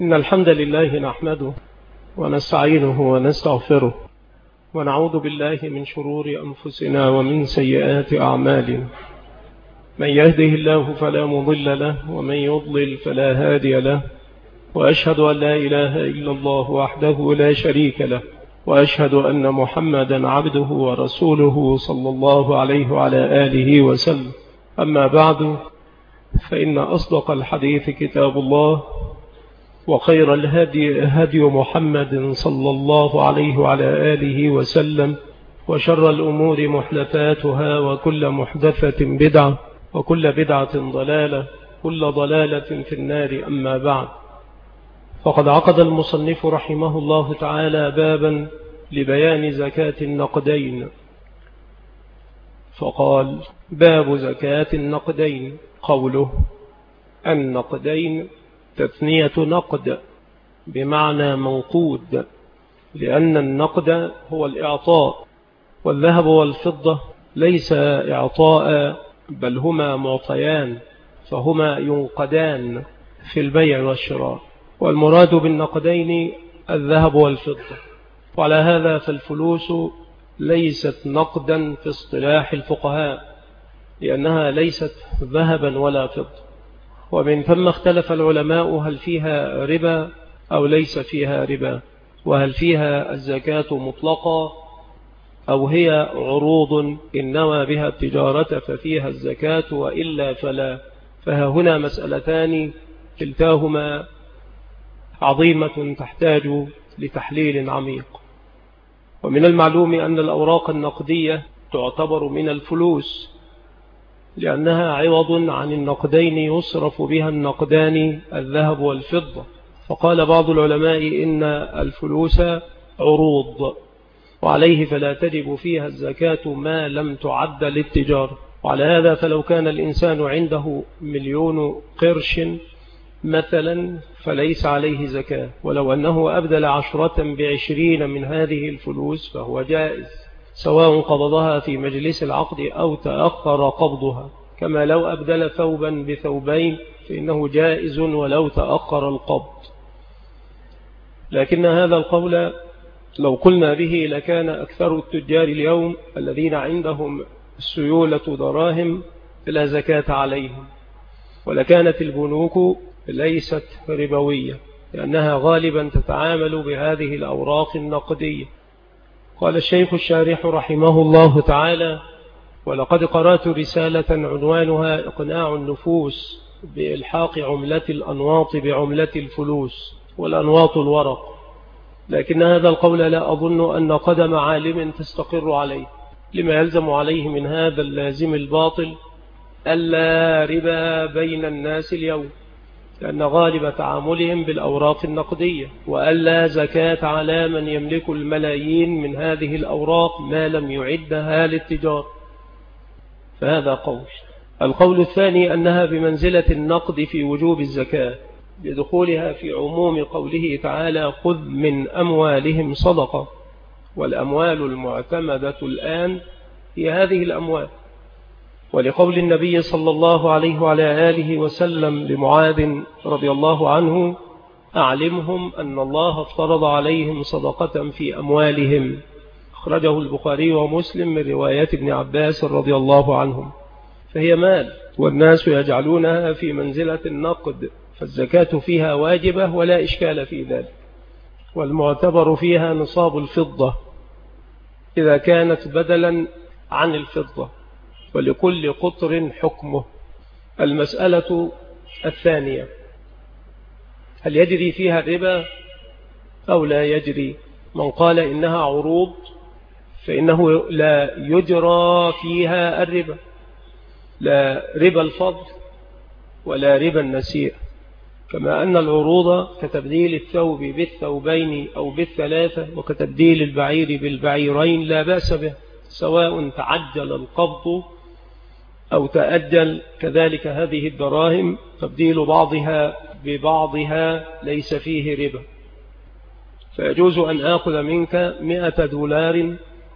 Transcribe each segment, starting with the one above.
إن الحمد لله نحمده ونستعينه ونستغفره ونعوذ بالله من شرور أنفسنا ومن سيئات أعمالنا. من يهده الله فلا مضل له ومن يضلل فلا هادي له، وأشهد أن لا إله إلا الله وحده لا شريك له، وأشهد أن محمدا عبده ورسوله صلى الله عليه وعلى آله وسلم. أما بعد، فإن أصدق الحديث كتاب الله، وخير الهدي هدي محمد صلى الله عليه وعلى آله وسلم، وشر الأمور محدثاتها، وكل محدثة بدعة، وكل بدعة ضلالة، كل ضلالة في النار. أما بعد، فقد عقد المصنف رحمه الله تعالى بابا لبيان زكاة النقدين، فقال: باب زكاة النقدين. قوله النقدين تثنية نقد بمعنى منقود، لأن النقد هو الإعطاء، والذهب والفضة ليس إعطاء بل هما معطيان، فهما ينقدان في البيع والشراء، والمراد بالنقدين الذهب والفضة. وعلى هذا فالفلوس ليست نقدا في اصطلاح الفقهاء، لأنها ليست ذهبا ولا فضة. ومن ثم اختلف العلماء هل فيها ربا أو ليس فيها ربا، وهل فيها الزكاة مطلقة أو هي عروض إن نوى بها التجارة ففيها الزكاة، وإلا فلا. فها هنا مسألتان كلتاهما عظيمة تحتاج لتحليل عميق. ومن المعلوم أن الأوراق النقدية تعتبر من الفلوس، لأنها عوض عن النقدين يصرف بها النقدان الذهب والفضة. فقال بعض العلماء إن الفلوس عروض، وعليه فلا تجب فيها الزكاة ما لم تعد للتجارة. وعلى هذا فلو كان الإنسان عنده 1,000,000 قرش مثلا فليس عليه زكاة، ولو أنه أبدل 10 ب20 من هذه الفلوس فهو جائز، سواء قبضها في مجلس العقد أو تأخر قبضها، كما لو أبدل ثوبا بثوبين فإنه جائز ولو تأخر القبض. لكن هذا القول لو قلنا به لكان أكثر التجار اليوم الذين عندهم سيولة دراهم لا زكاة عليهم، ولكانت البنوك ليست ربوية، لأنها غالبا تتعامل بهذه الأوراق النقدية. قال الشيخ الشارح رحمه الله تعالى: ولقد قرأت رسالة عنوانها إقناع النفوس بإلحاق عملة الأنواط بعملة الفلوس، والأنواط الورق، لكن هذا القول لا أظن أن قدم عالم تستقر عليه، لما يلزم عليه من هذا اللازم الباطل ألا ربا بين الناس اليوم، لأن غالب تعاملهم بالأوراق النقدية، وألا زكاة على من يملك الملايين من هذه الأوراق ما لم يعدها للتجار. فهذا قول. القول الثاني أنها بمنزلة النقد في وجوب الزكاة، لدخولها في عموم قوله تعالى: خذ من أموالهم صدقة. والأموال المعتمدة الآن هي هذه الأموال، ولقول النبي صلى الله عليه وعلى آله وسلم لمعاذ رضي الله عنه: أعلمهم أن الله افترض عليهم صدقة في أموالهم. أخرجه البخاري ومسلم من رواية ابن عباس رضي الله عنهم. فهي مال، والناس يجعلونها في منزلة النقد، فالزكاة فيها واجبة ولا إشكال في ذلك. والمعتبر فيها نصاب الفضة إذا كانت بدلا عن الفضة، ولكل قطر حكمه. المسألة الثانية: هل يجري فيها الربا أو لا يجري؟ من قال إنها عروض فإنه لا يجرى فيها الربا، لا ربا الفضل ولا ربا النسيء، كما أن العروض كتبديل الثوب بالثوبين أو بالثلاثة، وكتبديل البعير بالبعيرين لا بأس به، سواء تعجل القبض أو تأجل. كذلك هذه الدراهم تبديل بعضها ببعضها ليس فيه ربا، فيجوز أن آخذ منك 100 دولار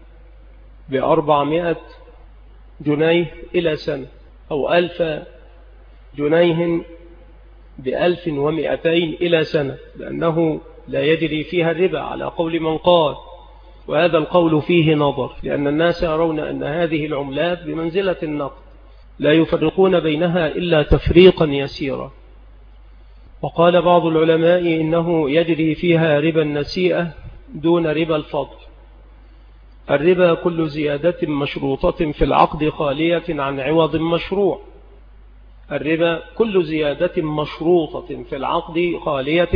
ب400 جنيه إلى سنة، أو 1000 جنيه ب1200 إلى سنة، لأنه لا يجري فيها الربا على قول من قال، وهذا القول فيه نظر، لأن الناس يرون أن هذه العملات بمنزلة النقد لا يفرقون بينها إلا تفريقا يسيرا. وقال بعض العلماء إنه يجري فيها ربا النسيئة دون ربا الفضل. الربا كل زيادة مشروطة في العقد خالية عن عوض مشروع. الربا كل زيادة مشروطة في العقد خالية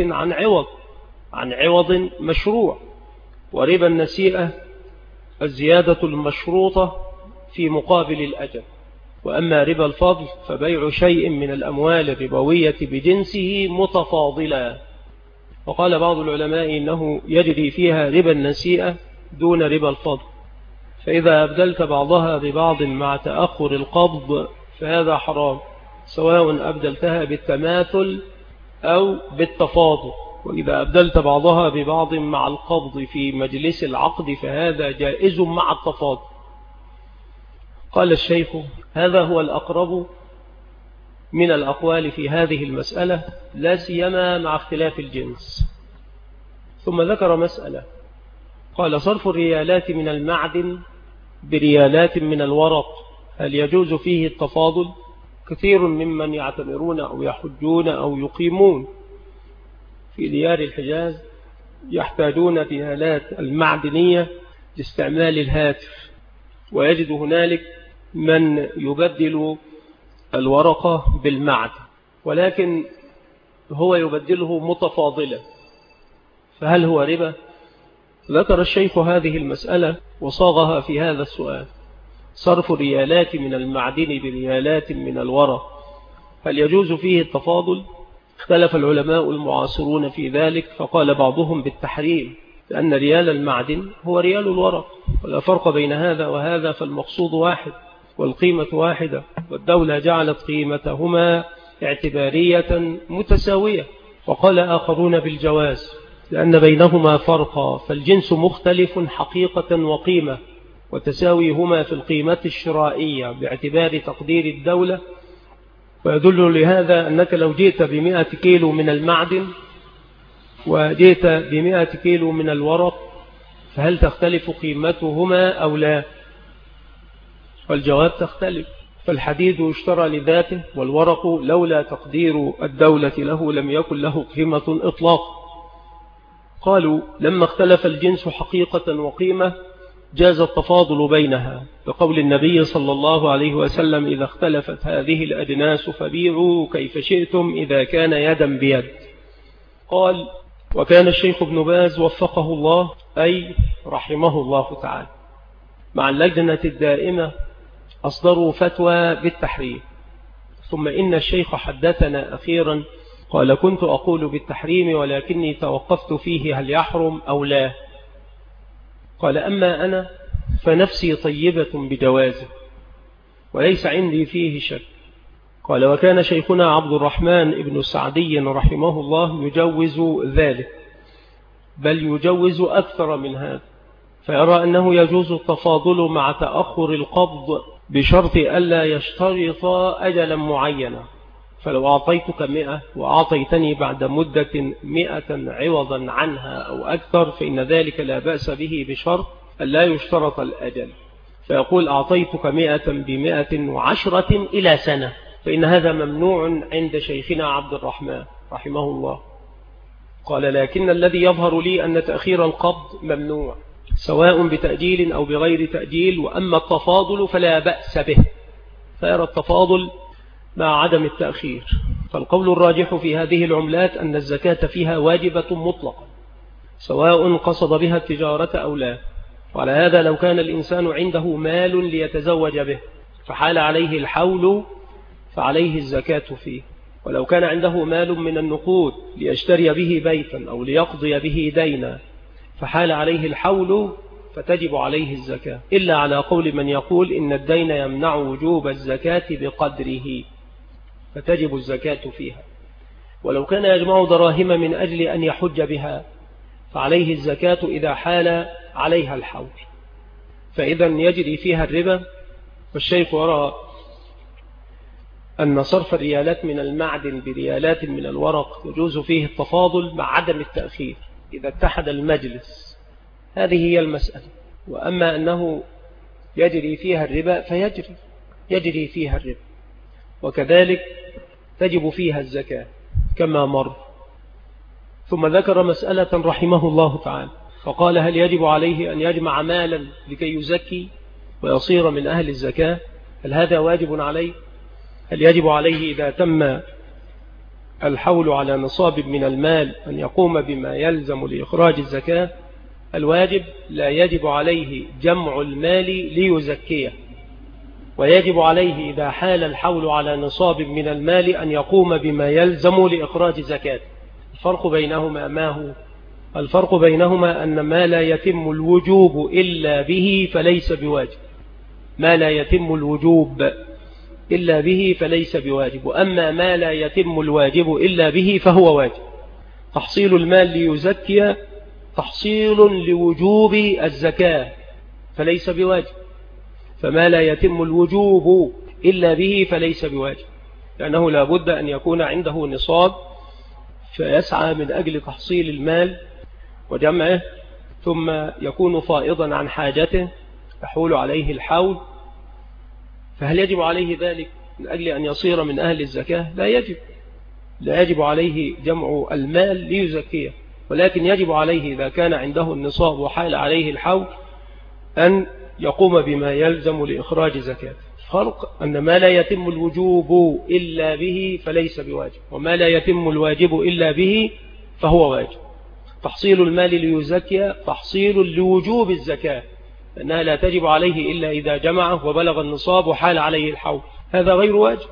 عن عوض مشروع. وربا النسيئة الزيادة المشروطة في مقابل الأجل. وأما ربا الفضل فبيع شيء من الأموال الربوية بجنسه متفاضلا. وقال بعض العلماء إنه يجري فيها ربا النسيئة دون ربا الفضل، فإذا أبدلت بعضها ببعض مع تأخر القبض فهذا حرام، سواء أبدلتها بالتماثل أو بالتفاضل. وإذا أبدلت بعضها ببعض مع القبض في مجلس العقد فهذا جائز مع التفاضل. قال الشيخ: هذا هو الأقرب من الأقوال في هذه المسألة، لا سيما مع اختلاف الجنس. ثم ذكر مسألة، قال: صرف الريالات من المعدن بريالات من الورق هل يجوز فيه التفاضل؟ كثير ممن يعتمرون أو يحجون أو يقيمون في ديار الحجاز يحتاجون الريالات المعدنية لاستعمال الهاتف، ويجد هنالك من يبدل الورقة بالمعدن، ولكن هو يبدله متفاضلا، فهل هو ربا؟ ذكر الشيخ هذه المسألة وصاغها في هذا السؤال: صرف ريالات من المعدن بريالات من الورق هل يجوز فيه التفاضل؟ اختلف العلماء المعاصرون في ذلك، فقال بعضهم بالتحريم، لأن ريال المعدن هو ريال الورق، ولا فرق بين هذا وهذا، فالمقصود واحد والقيمة واحدة، والدولة جعلت قيمتهما اعتبارية متساوية. وقال آخرون بالجواز، لأن بينهما فرقا، فالجنس مختلف حقيقة وقيمة، وتساويهما في القيمة الشرائية باعتبار تقدير الدولة. ويدل لهذا أنك لو جئت ب100 كيلو من المعدن وجئت ب100 كيلو من الورق فهل تختلف قيمتهما أو لا؟ والجواب تختلف، فالحديد يشترى لذاته، والورق لولا تقدير الدولة له لم يكن له قيمة إطلاقا. قالوا: لما اختلف الجنس حقيقة وقيمة جاز التفاضل بينها، بقول النبي صلى الله عليه وسلم: إذا اختلفت هذه الأجناس فبيعوا كيف شئتم إذا كان يدا بيد. قال: وكان الشيخ ابن باز وفقه الله أي رحمه الله تعالى مع اللجنة الدائمة أصدروا فتوى بالتحريم. ثم إن الشيخ حدثنا أخيرا قال: كنت أقول بالتحريم ولكني توقفت فيه هل يحرم أو لا. قال: أما أنا فنفسي طيبة بجوازه وليس عندي فيه شك. قال: وكان شيخنا عبد الرحمن ابن السعدي رحمه الله يجوز ذلك، بل يجوز أكثر من هذا، فيرى أنه يجوز التفاضل مع تأخر القبض بشرط ألا يشترط أجلا معينا. فلو أعطيتك 100 وأعطيتني بعد مدة 100 عوضا عنها أو أكثر فإن ذلك لا بأس به بشرط ألا يشترط الأجل. فيقول: أعطيتك 100 ب110 إلى سنة، فإن هذا ممنوع عند شيخنا عبد الرحمن رحمه الله. قال: لكن الذي يظهر لي أن تأخير القبض ممنوع سواء بتأجيل أو بغير تأجيل، وأما التفاضل فلا بأس به، فيرى التفاضل مع عدم التأخير. فالقول الراجح في هذه العملات أن الزكاة فيها واجبة مطلقة سواء قصد بها التجارة أو لا. وعلى هذا لو كان الإنسان عنده مال ليتزوج به فحال عليه الحول فعليه الزكاة فيه، ولو كان عنده مال من النقود ليشتري به بيتا أو ليقضي به دينا فحال عليه الحول فتجب عليه الزكاة، إلا على قول من يقول إن الدين يمنع وجوب الزكاة بقدره فتجب الزكاة فيها. ولو كان يجمع دراهم من أجل أن يحج بها فعليه الزكاة إذا حال عليها الحول، فإذا يجري فيها الربا. والشيخ يرى أن صرف الريالات من المعدن بريالات من الورق يجوز فيه التفاضل مع عدم التأخير إذا اتحد المجلس. هذه هي المسألة. وأما أنه يجري فيها الربا يجري فيها الربا، وكذلك تجب فيها الزكاة كما مر. ثم ذكر مسألة رحمه الله تعالى فقال: هل يجب عليه أن يجمع مالا لكي يزكي ويصير من أهل الزكاة؟ هل هذا واجب عليه؟ هل يجب عليه إذا تم الحول على نصاب من المال أن يقوم بما يلزم لإخراج الزكاة؟ الواجب: لا يجب عليه جمع المال ليزكيه، ويجب عليه إذا حال الحول على نصاب من المال أن يقوم بما يلزم لإخراج زكاة. الفرق بينهما ما هو؟ الفرق بينهما أن ما لا يتم الوجوب إلا به فليس بواجب، ما لا يتم الوجوب إلا به فليس بواجب، وأما ما لا يتم الواجب إلا به فهو واجب. تحصيل المال ليزكي تحصيل لوجوب الزكاة فليس بواجب، فما لا يتم الوجوب إلا به فليس بواجب، لأنه لا بد أن يكون عنده نصاب فيسعى من أجل تحصيل المال وجمعه، ثم يكون فائضا عن حاجته يحول عليه الحول. فهل يجب عليه ذلك من أجل أن يصير من أهل الزكاة؟ لا يجب عليه جمع المال ليزكيه، ولكن يجب عليه إذا كان عنده النصاب وحال عليه الحول أن يقوم بما يلزم لإخراج زكاة. فرق أن ما لا يتم الوجوب إلا به فليس بواجب، وما لا يتم الواجب إلا به فهو واجب. تحصيل المال ليزكي تحصيل لوجوب الزكاة، أنها لا تجب عليه إلا إذا جمعه وبلغ النصاب وحال عليه الحول، هذا غير واجب.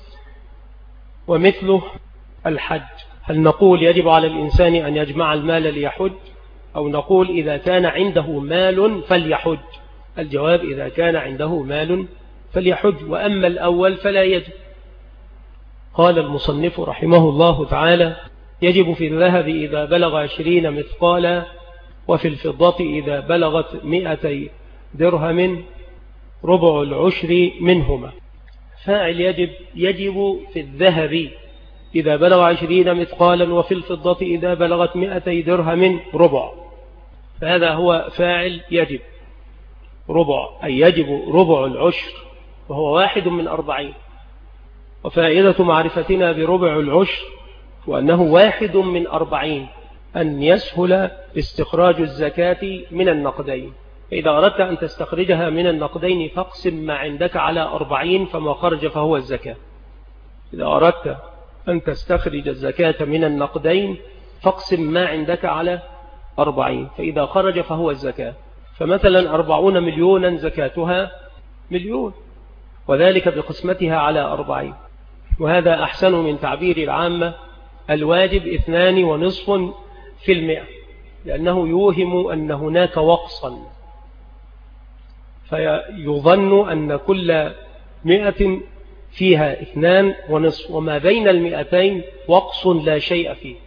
ومثله الحج، هل نقول يجب على الإنسان أن يجمع المال ليحج، أو نقول إذا كان عنده مال فليحج؟ الجواب: إذا كان عنده مال فليحج، وأما الأول فلا يجب. قال المصنف رحمه الله تعالى: يجب في الذهب إذا بلغ 20 مثقالا، وفي الفضة إذا بلغت 200 درهم ربع العشر منهما. فاعل يجب في الذهب إذا بلغ 20 مثقالا، وفي الفضة إذا بلغت 200 درهم ربع، فهذا هو فاعل يجب ربع، أي يجب ربع العشر، وهو 1 من 40. وفائدة معرفتنا بربع العشر وأنه 1 من 40 أن يسهل استخراج الزكاة من النقدين. فإذا أردت أن تستخرجها من النقدين فاقسم ما عندك على 40، فما خرج فهو الزكاة. إذا أردت أن تستخرج الزكاة من النقدين فاقسم ما عندك على 40، فإذا خرج فهو الزكاة. فمثلا 40 مليونا زكاتها 1,000,000، وذلك بقسمتها على 40. وهذا أحسن من تعبير العامة الواجب 2.5%، لأنه يوهم أن هناك وقصا، فيظن أن كل 100 فيها 2.5، وما بين 200 وقص لا شيء فيه،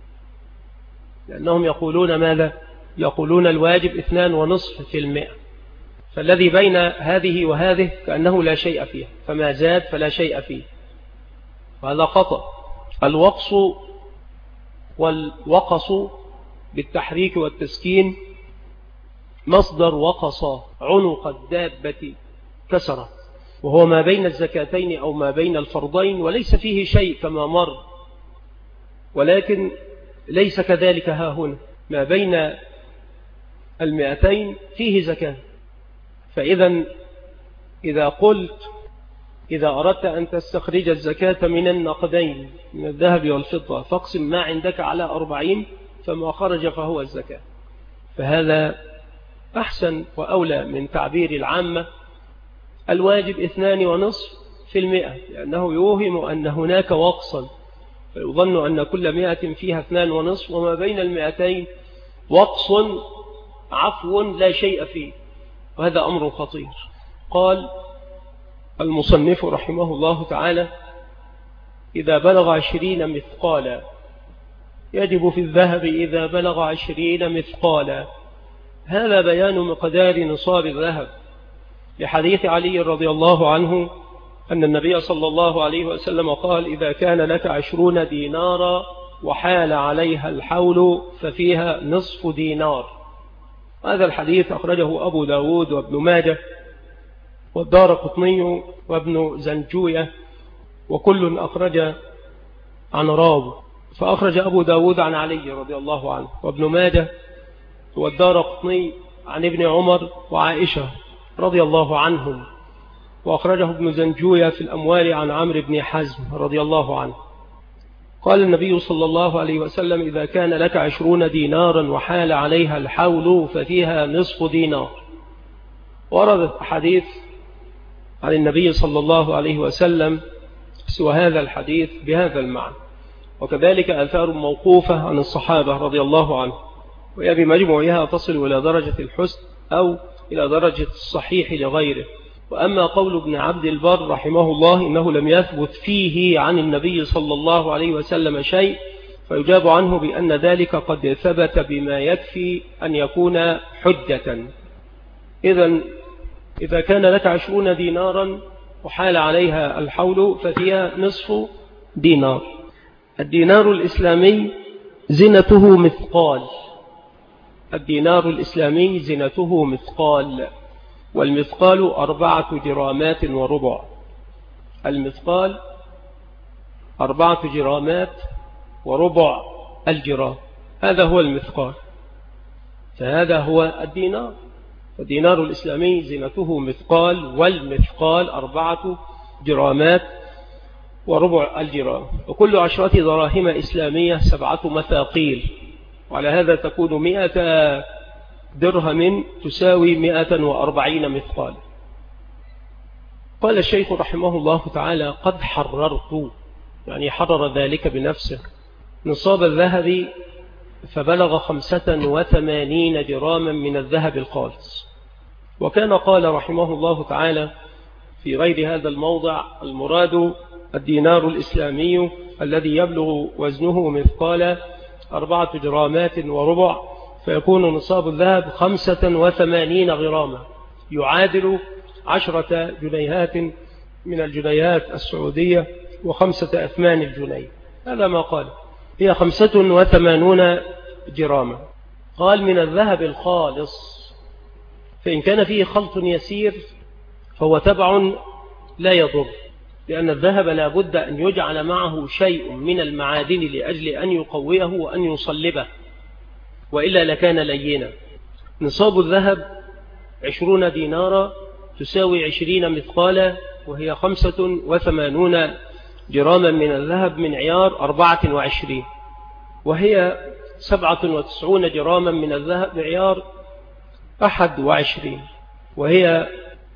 لأنهم يقولون ماذا؟ يقولون الواجب 2.5%، فالذي بين هذه وهذه كأنه لا شيء فيه، فما زاد فلا شيء فيه، وهذا خطأ. الوقص والوقص بالتحريك والتسكين مصدر وقص عنق الدابة كسرة، وهو ما بين الزكاتين أو ما بين الفرضين، وليس فيه شيء كما مر، ولكن ليس كذلك ها هنا، ما بين 200 فيه زكاة. فإذا إذا قلت إذا أردت أن تستخرج الزكاة من النقدين من الذهب والفضة فاقسم ما عندك على 40، فما خرج فهو الزكاة، فهذا أحسن وأولى من تعبير العامة الواجب 2.5%، لأنه يوهم أن هناك وقصا، فيظن أن كل 100 فيها 2.5، وما بين 200 وقص عفو لا شيء فيه، وهذا أمر خطير. قال المصنف رحمه الله تعالى: إذا بلغ 20 مثقالا، يجب في الذهب إذا بلغ 20 مثقالا. هذا بيان مقدار نصاب الذهب، لحديث علي رضي الله عنه أن النبي صلى الله عليه وسلم قال: إذا كان لك 20 دينارا وحال عليها الحول ففيها نصف دينار. هذا الحديث أخرجه أبو داود وابن ماجه والدارقطني وابن زنجوية، وكل أخرج عن راوي. فأخرج أبو داود عن علي رضي الله عنه، وابن ماجه والدارقطني عن ابن عمر وعائشة رضي الله عنهم، وأخرجه ابن زنجوية في الأموال عن عمرو بن حزم رضي الله عنه. قال النبي صلى الله عليه وسلم: إذا كان لك 20 دينارا وحال عليها الحول ففيها نصف دينار. ورد حديث عن النبي صلى الله عليه وسلم سوى هذا الحديث بهذا المعنى، وكذلك آثار موقوفة عن الصحابة رضي الله عنه، وهي بمجموعها تصل إلى درجة الحسن أو إلى درجة الصحيح لغيره. وأما قول ابن عبد البر رحمه الله إنه لم يثبت فيه عن النبي صلى الله عليه وسلم شيء، فيجاب عنه بأن ذلك قد ثبت بما يكفي أن يكون حجة. إذا كان لك 20 دينارا وحال عليها الحول ففيها نصف دينار. الدينار الإسلامي زنته مثقال. الدينار الإسلامي زنته مثقال، والمثقال 4 جرامات وربع. المثقال 4 جرامات وربع الجرام، هذا هو المثقال، فهذا هو الدينار. الدينار الإسلامي زنته مثقال، والمثقال 4 جرامات وربع الجرام. وكل 10 دراهم إسلامية 7 مثاقيل، وعلى هذا تكون 100 درهم تساوي 140 مثقال. قال الشيخ رحمه الله تعالى: قد حررت، يعني حرر ذلك بنفسه، نصاب الذهب فبلغ 85 جراما من الذهب الخالص. وكان قال رحمه الله تعالى في غير هذا الموضع: المراد الدينار الإسلامي الذي يبلغ وزنه مثقال 4 جرامات وربع، فيكون نصاب الذهب 85 غراما، يعادل 10 جنيهات من الجنيهات السعودية و5 أثمان الجنيه. هذا ما قال، هي 85 جراما. قال: من الذهب الخالص، فإن كان فيه خلط يسير فهو تبع لا يضر، لأن الذهب لا بد أن يجعل معه شيء من المعادن لأجل أن يقويه وأن يصلبه، وإلا لكان لينا. نصاب الذهب 20 دينارا تساوي 20 مثقالا، وهي 85 جراما من الذهب من عيار 24، وهي 97 جراما من الذهب بعيار 21، وهي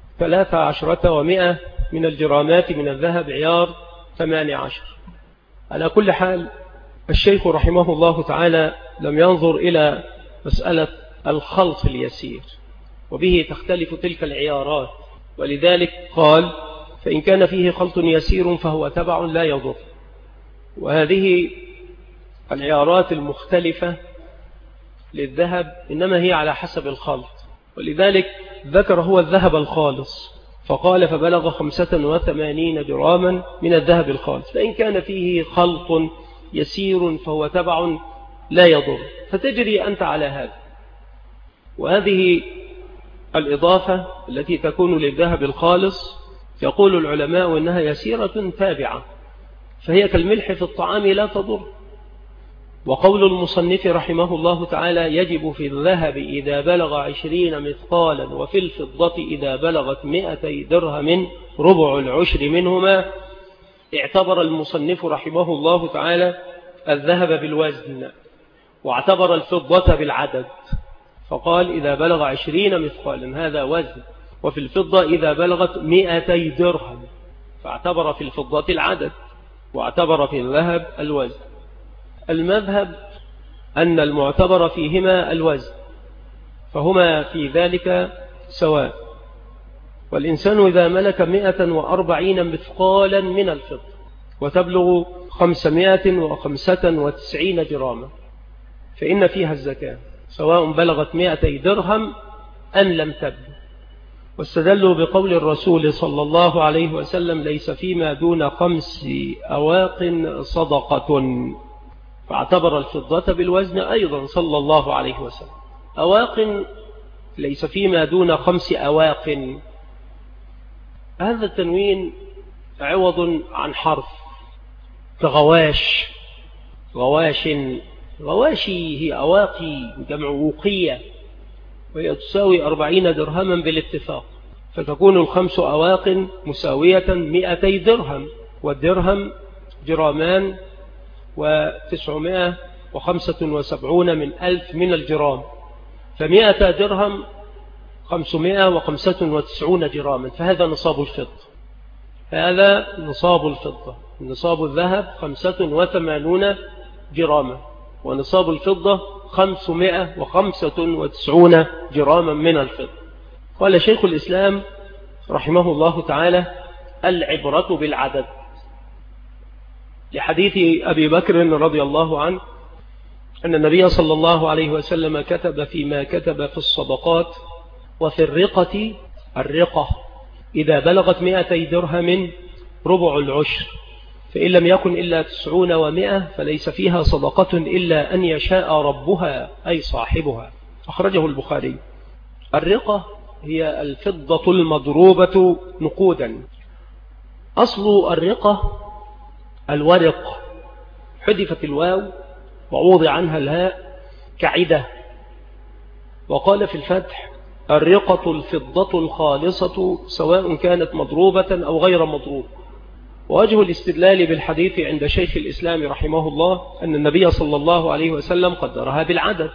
13 من الجرامات من الذهب عيار 18. على كل حال، الشيخ رحمه الله تعالى لم ينظر إلى مسألة الخلط اليسير، وبه تختلف تلك العيارات، ولذلك قال: فإن كان فيه خلط يسير فهو تبع لا يضر. وهذه العيارات المختلفة للذهب إنما هي على حسب الخلط، ولذلك ذكر هو الذهب الخالص، فقال: فبلغ 85 جراما من الذهب الخالص. فإن كان فيه خلط يسير فهو تبع لا يضر، فتجري أنت على هذا. وهذه الإضافة التي تكون للذهب الخالص يقول العلماء إنها يسيرة تابعة، فهي كالملح في الطعام لا تضر. وقول المصنف رحمه الله تعالى: يجب في الذهب إذا بلغ 20 مثقالا، وفي الفضة إذا بلغت 200 درهم ربع العشر منهما. اعتبر المصنف رحمه الله تعالى الذهب بالوزن، واعتبر الفضة بالعدد، فقال: إذا بلغ 20 مثقالا هذا وزن، وفي الفضة إذا بلغت 200 درهم، فاعتبر في الفضة العدد واعتبر في الذهب الوزن. المذهب أن المعتبر فيهما الوزن، فهما في ذلك سواء. والإنسان إذا ملك 140 مثقالا من الفضة وتبلغ 595 جراما فإن فيها الزكاة، سواء بلغت 200 درهم أم لم تبلغ. واستدلوا بقول الرسول صلى الله عليه وسلم ليس فيما دون 5 أواق صدقة، فاعتبر الفضة بالوزن أيضا صلى الله عليه وسلم. أواق ليس فيما دون 5 أواق، هذا التنوين عوض عن حرف كغواش. غواشي هي أواقي جمع وقية، وهي تساوي 40 درهما بالاتفاق، فتكون 5 أواق مساوية 200 درهم، والدرهم جرامان 975 من 1000 من الجرام، 100 درهم 595 جراما، فهذا نصاب الفضة. هذا نصاب الفضة. نصاب الذهب 85 جراما، ونصاب الفضة 595 جراما من الفضة. قال شيخ الإسلام رحمه الله تعالى: العبرة بالعدد، لحديث أبي بكر رضي الله عنه أن النبي صلى الله عليه وسلم كتب فيما كتب في الصدقات: وفي الرقة إذا بلغت 200 درهم ربع العشر، فإن لم يكن إلا 90 و100 فليس فيها صدقة إلا أن يشاء ربها أي صاحبها. أخرجه البخاري. الرقة هي الفضة المضروبة نقودا. أصل الرقة الورق، حذفت الواو ووضع عنها الهاء كعدة. وقال في الفتح: الرقة الفضة الخالصة سواء كانت مضروبة أو غير مضروبة. ووجه الاستدلال بالحديث عند شيخ الإسلام رحمه الله أن النبي صلى الله عليه وسلم قدرها بالعدد: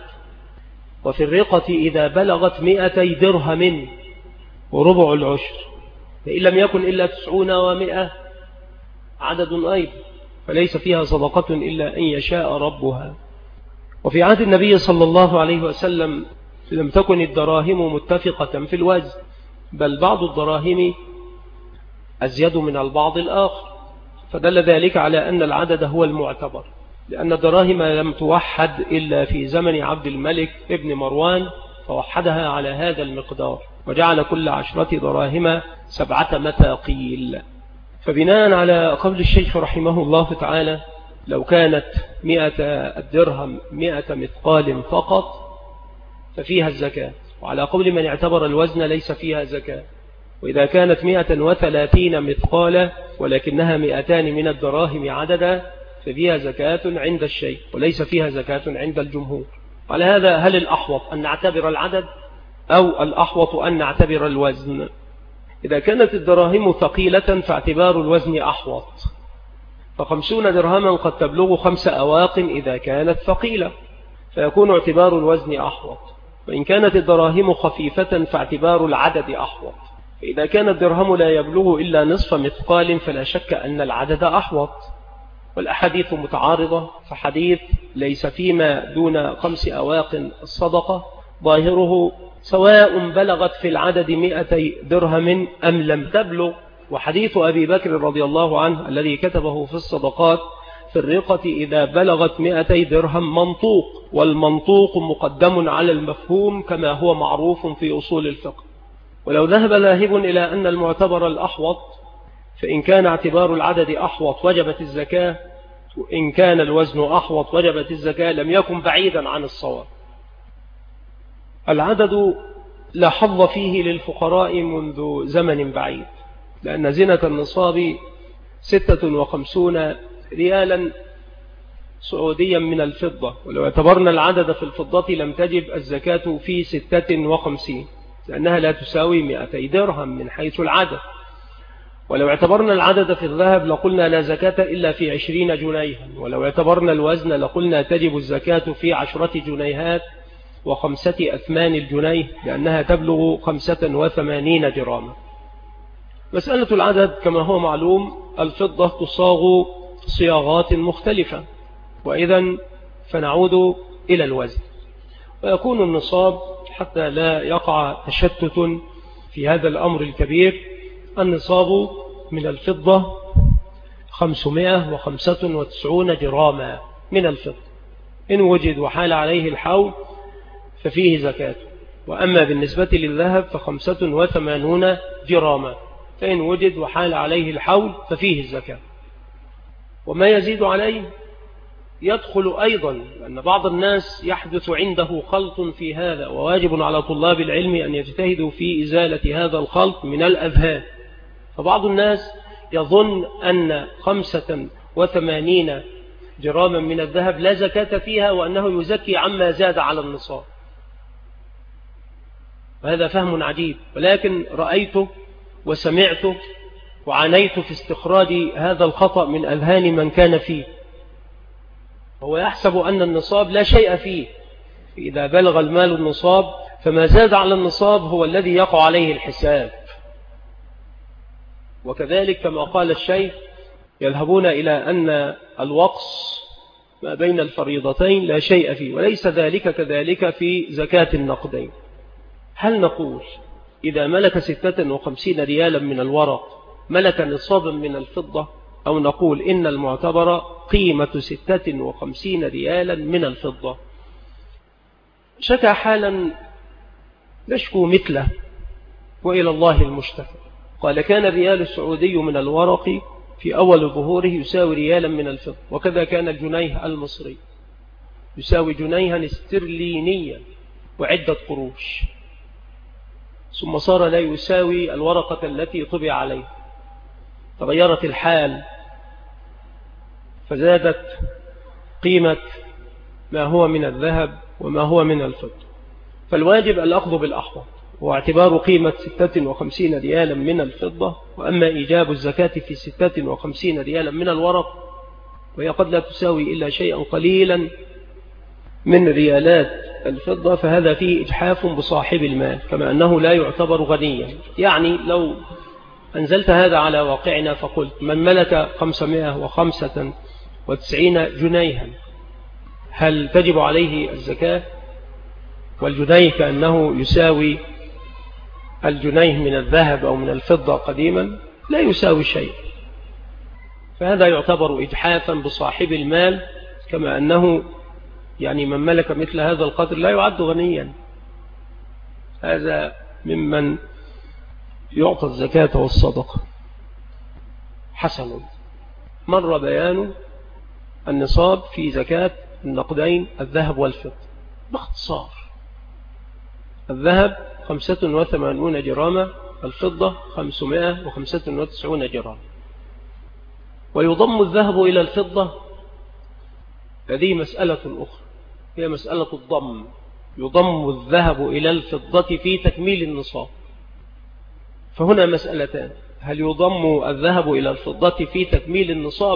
وفي الرقة إذا بلغت 200 درهم وربع العشر، فإن لم يكن إلا 90 و100 عدد أيضا، فليس فيها صدقة إلا أن يشاء ربها. وفي عهد النبي صلى الله عليه وسلم لم تكن الدراهم متفقة في الوزن، بل بعض الدراهم أزيد من البعض الآخر، فدل ذلك على أن العدد هو المعتبر، لأن الدراهم لم توحد إلا في زمن عبد الملك ابن مروان، فوحدها على هذا المقدار، وجعل كل 10 دراهم 7 مثاقيل. فبناء على قول الشيخ رحمه الله تعالى: لو كانت 100 الدرهم 100 مثقال فقط ففيها الزكاة، وعلى قول من اعتبر الوزن ليس فيها زكاة. وإذا كانت 130 مثقالا ولكنها 200 من الدراهم عددا ففيها زكاة عند الشيء وليس فيها زكاة عند الجمهور. على هذا هل الأحوط أن نعتبر العدد أو الأحوط أن نعتبر الوزن؟ إذا كانت الدراهم ثقيلة فاعتبار الوزن أحوط، ف50 درهما قد تبلغ 5 أواق إذا كانت ثقيلة، فيكون اعتبار الوزن أحوط. وإن كانت الدراهم خفيفة فاعتبار العدد أحوط. فإذا كان الدرهم لا يبلغ إلا نصف مثقال فلا شك أن العدد أحوط. والأحاديث متعارضة، فحديث ليس فيما دون 5 أواق الصدقة ظاهره سواء بلغت في العدد 200 درهم أم لم تبلغ، وحديث أبي بكر رضي الله عنه الذي كتبه في الصدقات: في الرقة إذا بلغت 200 درهم منطوق، والمنطوق مقدم على المفهوم كما هو معروف في أصول الفقه. ولو ذهب ذاهب إلى أن المعتبر الأحوط، فإن كان اعتبار العدد أحوط وجبت الزكاة، وإن كان الوزن أحوط وجبت الزكاة، لم يكن بعيدا عن الصواب. العدد لا حظ فيه للفقراء منذ زمن بعيد، لأن زينة النصاب 56 ريالا سعوديا من الفضة، ولو اعتبرنا العدد في الفضة لم تجب الزكاة في 56، لأنها لا تساوي 200 درهم من حيث العدد. ولو اعتبرنا العدد في الذهب لقلنا لا زكاة إلا في 20 جنيها، ولو اعتبرنا الوزن لقلنا تجب الزكاة في 10 جنيهات و5 أثمان الجنيه، لأنها تبلغ 85 جراما. مسألة العدد كما هو معلوم، الفضة تصاغ صياغات مختلفة، وإذا فنعود إلى الوزن، ويكون النصاب حتى لا يقع تشتت في هذا الأمر الكبير. النصاب من الفضة 595 جراما من الفضة، إن وجد وحال عليه الحول ففيه زكاة. وأما بالنسبة للذهب ف85 جراما، فإن وجد وحال عليه الحول ففيه الزكاة. وما يزيد عليه يدخل أيضا، لأن بعض الناس يحدث عنده خلط في هذا، وواجب على طلاب العلم أن يجتهدوا في إزالة هذا الخلط من الأذهان. فبعض الناس يظن أن 85 جراما من الذهب لا زكاة فيها، وأنه يزكي عما زاد على النصاب، وهذا فهم عجيب. ولكن رأيته وسمعته وعانيت في استخراج هذا الخطأ من أذهان من كان فيه. هو يحسب أن النصاب لا شيء فيه، إذا بلغ المال النصاب فما زاد على النصاب هو الذي يقع عليه الحساب. وكذلك كما قال الشيخ يذهبون إلى أن الوقص ما بين الفريضتين لا شيء فيه، وليس ذلك كذلك في زكاة النقدين. هل نقول إذا ملك 56 ريالا من الورق ملك نصابا من الفضة، أو نقول إن المعتبر قيمة 56 ريالا من الفضة؟ شكى حالا نشكو مثله وإلى الله المشتكى. قال كان الريال السعودي من الورق في أول ظهوره يساوي ريالا من الفضة، وكذا كان الجنيه المصري يساوي جنيها استرلينيا وعدة قروش، ثم صار لا يساوي الورقة التي طبع عليه. تغيرت الحال فزادت قيمة ما هو من الذهب وما هو من الفضة، فالواجب الأخذ بالأحوط واعتبار قيمة 56 ريالا من الفضة. وأما إيجاب الزكاة في 56 ريالا من الورق وهي قد لا تساوي إلا شيئا قليلا من ريالات الفضة، فهذا فيه إجحاف بصاحب المال، كما أنه لا يعتبر غنيا. يعني لو أنزلت هذا على واقعنا فقلت من ملك 595 جنيها هل تجب عليه الزكاة؟ والجنيه كأنه يساوي الجنيه من الذهب أو من الفضة قديما لا يساوي شيء، فهذا يعتبر إجحافا بصاحب المال، كما أنه يعني من ملك مثل هذا القدر لا يعد غنيا. هذا ممن يعطى الزكاة والصدقة. حسن. مر بيان النصاب في زكاة النقدين الذهب والفضة باختصار. الذهب 85 جرامة، الفضة 595 جرام. ويضم الذهب إلى الفضة، هذه مسألة أخرى، هي مسألة الضم. يضم الذهب إلى الفضة في تكميل النصاب. فهنا مسألتان: هل يضم الذهب إلى الفضة في تكميل النصاب؟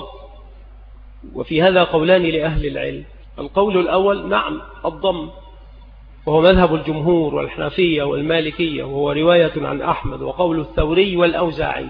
وفي هذا قولان لأهل العلم. القول الأول نعم الضم، وهو مذهب الجمهور والحنفية والمالكية، وهو رواية عن أحمد وقول الثوري والأوزاعي.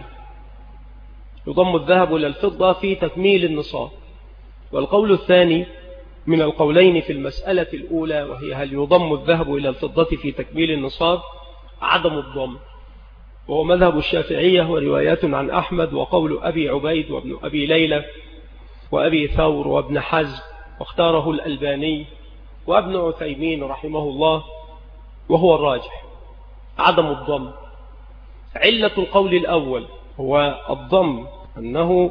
يضم الذهب إلى الفضة في تكميل النصاب. والقول الثاني من القولين في المسألة الأولى، وهي هل يضم الذهب إلى الفضة في تكميل النصاب، عدم الضم، وهو مذهب الشافعية وروايات عن أحمد وقول أبي عبيد وابن أبي ليلى وأبي ثور وابن حزم، واختاره الألباني وابن عثيمين رحمه الله، وهو الراجح عدم الضم. علة القول الأول هو الضم، أنه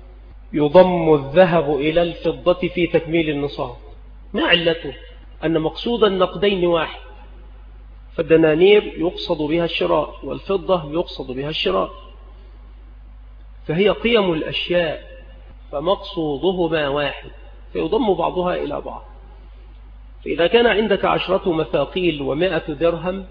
يضم الذهب إلى الفضة في تكميل النصاب. ما علته؟ أن مقصود النقدين واحد، فالدنانير يقصد بها الشراء والفضة يقصد بها الشراء، فهي قيم الأشياء فمقصودهما واحد، فيضم بعضها إلى بعض. فإذا كان عندك 10 مثاقيل و100 درهم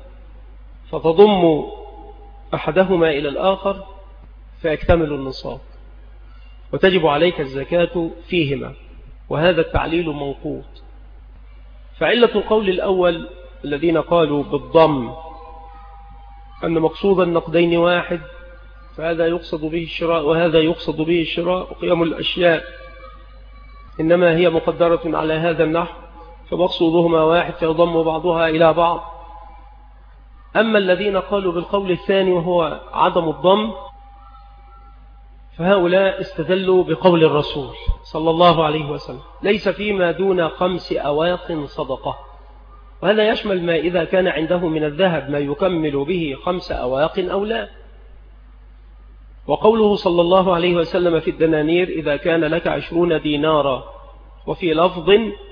فتضم أحدهما إلى الآخر فيكتمل النصاب، وتجب عليك الزكاة فيهما، وهذا التعليل منقوط. فعلة القول الأول الذين قالوا بالضم أن مقصود النقدين واحد، فهذا يقصد به الشراء وهذا يقصد به الشراء، وقيم الأشياء إنما هي مقدرة على هذا النحو، فمقصودهما واحد فيضم بعضها إلى بعض. أما الذين قالوا بالقول الثاني وهو عدم الضم، فهؤلاء استدلوا بقول الرسول صلى الله عليه وسلم: ليس فيما دون 5 أواق صدقة، وهذا يشمل ما إذا كان عنده من الذهب ما يكمل به 5 أواق أو لا. وقوله صلى الله عليه وسلم في الدنانير إذا كان لك 20 دينارا، وفي لفظ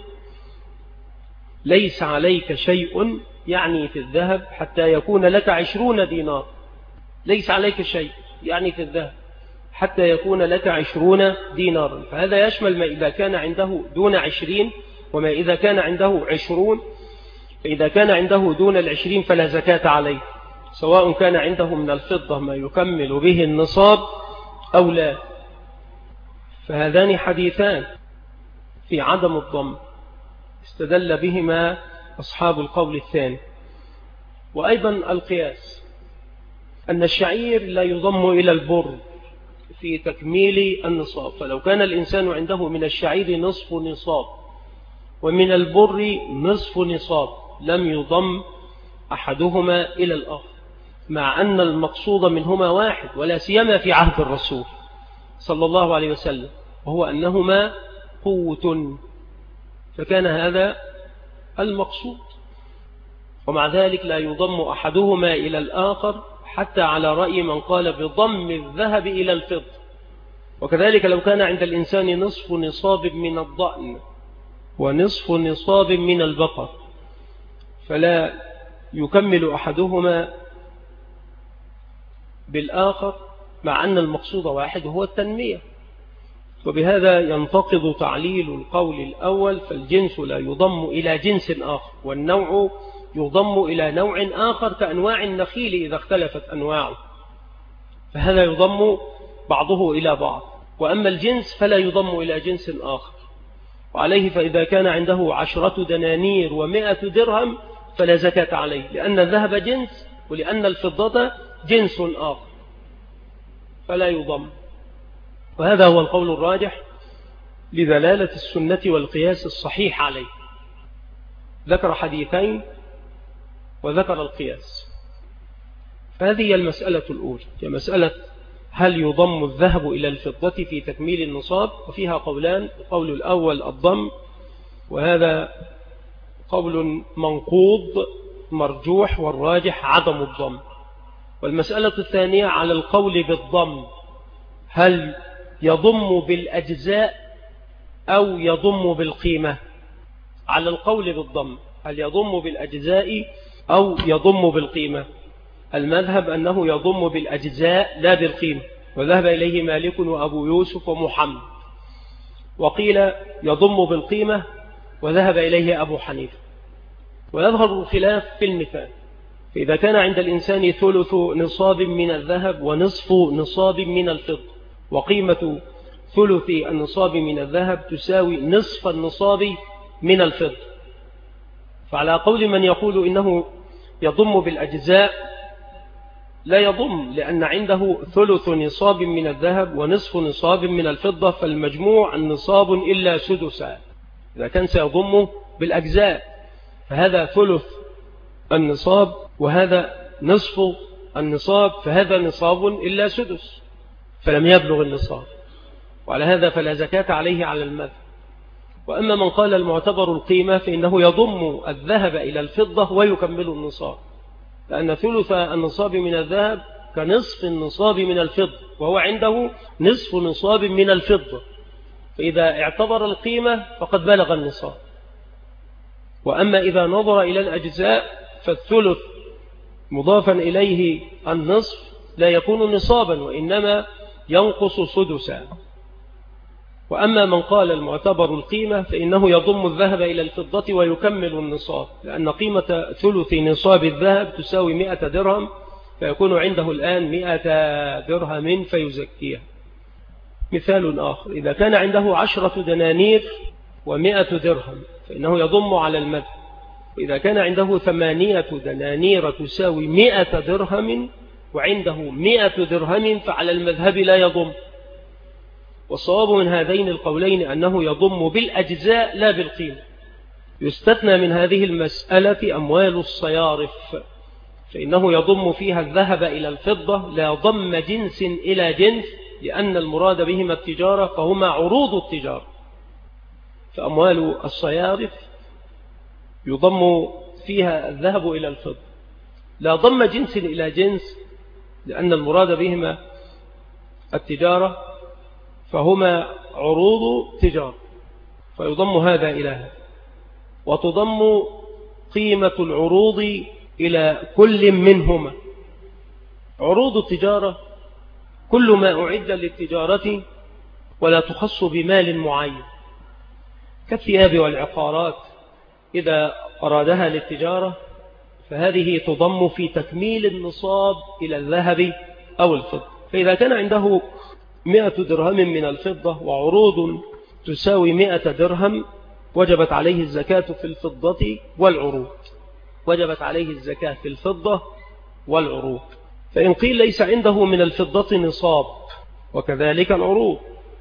ليس عليك شيء، يعني في الذهب حتى يكون لك 20 دينار. ليس عليك شيء يعني في الذهب حتى يكون لك 20 دينارا، فهذا يشمل ما إذا كان عنده دون 20 وما إذا كان عنده 20. فإذا كان عنده دون 20 فلا زكاة عليه، سواء كان عنده من الفضة ما يكمل به النصاب أو لا. فهذان حديثان في عدم الضم استدل بهما أصحاب القول الثاني. وأيضا القياس أن الشعير لا يضم إلى البر في تكميل النصاب، فلو كان الإنسان عنده من الشعير نصف نصاب ومن البر نصف نصاب لم يضم أحدهما إلى الآخر، مع أن المقصود منهما واحد، ولا سيما في عهد الرسول صلى الله عليه وسلم، وهو أنهما قوة، فكان هذا المقصود. ومع ذلك لا يضم أحدهما إلى الآخر، حتى على رأي من قال بضم الذهب إلى الفضة. وكذلك لو كان عند الإنسان نصف نصاب من الضأن ونصف نصاب من البقر، فلا يكمل أحدهما بالآخر، مع أن المقصود واحد هو التنمية. وبهذا ينتقض تعليل القول الأول، فالجنس لا يضم إلى جنس آخر، والنوع يضم إلى نوع آخر كأنواع النخيل إذا اختلفت أنواعه، فهذا يضم بعضه إلى بعض. وأما الجنس فلا يضم إلى جنس آخر. وعليه فإذا كان عنده 10 دنانير و100 درهم فلا زكاة عليه، لأن الذهب جنس ولأن الفضة جنس آخر، فلا يضم. وهذا هو القول الراجح لدلالة السنة والقياس الصحيح عليه. ذكر حديثين وذكر القياس. فهذه هي المسألة الأولى، هي مسألة هل يضم الذهب إلى الفضة في تكميل النصاب، وفيها قولان. القول الأول الضم، وهذا قول منقوض مرجوح، والراجح عدم الضم. والمسألة الثانية على القول بالضم، هل يضم بالأجزاء أو يضم بالقيمة؟ على القول بالضم، هل يضم بالأجزاء أو يضم بالقيمة؟ المذهب أنه يضم بالأجزاء لا بالقيمة، وذهب إليه مالك وأبو يوسف ومحمد. وقيل يضم بالقيمة، وذهب إليه أبو حنيفة. ويظهر الخلاف في المثال، فإذا كان عند الإنسان ثلث نصاب من الذهب ونصف نصاب من الفضة، وقيمة ثلث النصاب من الذهب تساوي نصف النصاب من الفضة، فعلى قول من يقول إنه يضم بالأجزاء لا يضم، لأن عنده ثلث نصاب من الذهب ونصف نصاب من الفضة، فالمجموع النصاب إلا سدسا. إذا كان سيضم بالأجزاء فهذا ثلث النصاب وهذا نصف النصاب، فهذا نصاب إلا سدس، فلم يبلغ النصاب، وعلى هذا فلا زكاة عليه على المذهب. وأما من قال المعتبر القيمة فإنه يضم الذهب إلى الفضة ويكمل النصاب، لأن ثلث النصاب من الذهب كنصف النصاب من الفضة، وهو عنده نصف نصاب من الفضة، فإذا اعتبر القيمة فقد بلغ النصاب. وأما إذا نظر إلى الأجزاء فالثلث مضافا إليه النصف لا يكون نصابا، وإنما ينقص سدسا. وأما من قال المعتبر القيمة فإنه يضم الذهب إلى الفضة ويكمل النصاب، لأن قيمة ثلث نصاب الذهب تساوي 100 درهم، فيكون عنده الآن 100 درهم فيزكيها. مثال آخر، إذا كان عنده 10 دنانير و100 درهم فإنه يضم على المذهب. وإذا كان عنده 8 دنانير تساوي 100 درهم وعنده 100 درهم فعلى المذهب لا يضم. والصواب من هذين القولين أنه يضم بالأجزاء لا بالقيمة. يستثنى من هذه المسألة أموال الصيارف، فإنه يضم فيها الذهب إلى الفضة لا ضم جنس إلى جنس، لأن المراد بهما التجارة، فهما عروض التجارة. فأموال الصيارف يضم فيها الذهب إلى الفضة، لا ضم جنس إلى جنس، لأن المراد بهما التجارة، فهما عروض تجارة، فيضم هذا إلى هذا، وتضم قيمة العروض إلى كل منهما. عروض التجارة كل ما أعد للتجارة ولا تخص بمال معين، كالثياب والعقارات إذا أرادها للتجارة فهذه تضم في تكميل النصاب إلى الذهب أو الفضة. فإذا كان عنده 100 درهم من الفضة وعروض تساوي 100 درهم وجبت عليه الزكاة في الفضة والعروض، وجبت عليه الزكاة في الفضة والعروض. فإن قيل ليس عنده من الفضة نصاب وكذلك العروض،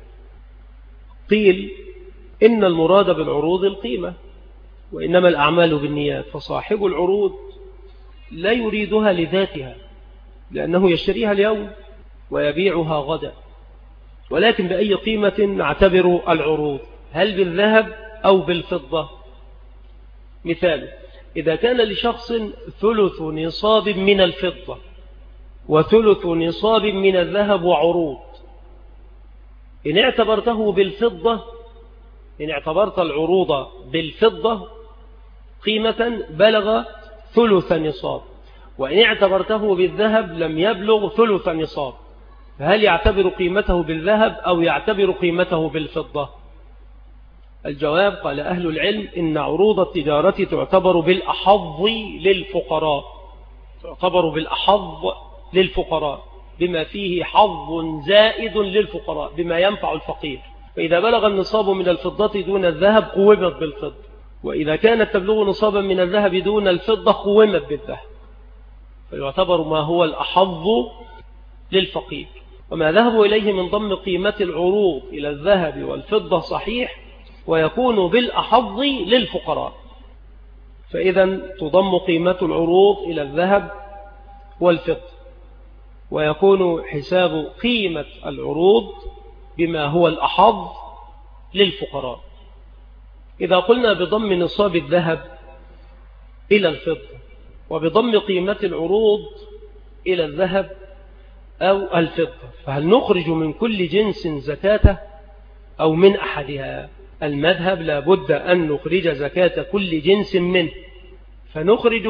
قيل إن المراد بالعروض القيمة، وإنما الأعمال بالنيات، فصاحب العروض لا يريدها لذاتها لأنه يشتريها اليوم ويبيعها غدا، ولكن بأي قيمة نعتبر العروض؟ هل بالذهب أو بالفضة؟ مثال: إذا كان لشخص ثلث نصاب من الفضة وثلث نصاب من الذهب وعروض، إن اعتبرته بالفضة، إن اعتبرت العروض بالفضة قيمة بلغ ثلث نصاب، وإن اعتبرته بالذهب لم يبلغ ثلث نصاب، فهل يعتبر قيمته بالذهب أو يعتبر قيمته بالفضة؟ الجواب: قال أهل العلم إن عروض التجارة تعتبر بالأحظ للفقراء، تعتبر بالأحظ للفقراء بما فيه حظ زائد للفقراء بما ينفع الفقير. فإذا بلغ النصاب من الفضة دون الذهب قومت بالفضة، وإذا كانت تبلغ نصابا من الذهب دون الفضة قومت بالذهب، فيعتبر ما هو الأحظ للفقير. وما ذهبوا إليه من ضم قيمة العروض إلى الذهب والفضة صحيح، ويكون بالأحظ للفقراء. فإذا تضم قيمة العروض إلى الذهب والفضة، ويكون حساب قيمة العروض بما هو الأحظ للفقراء. إذا قلنا بضم نصاب الذهب إلى الفضة وبضم قيمة العروض إلى الذهب أو الفضة، فهل نخرج من كل جنس زكاة أو من أحدها؟ المذهب لا بد أن نخرج زكاة كل جنس منه، فنخرج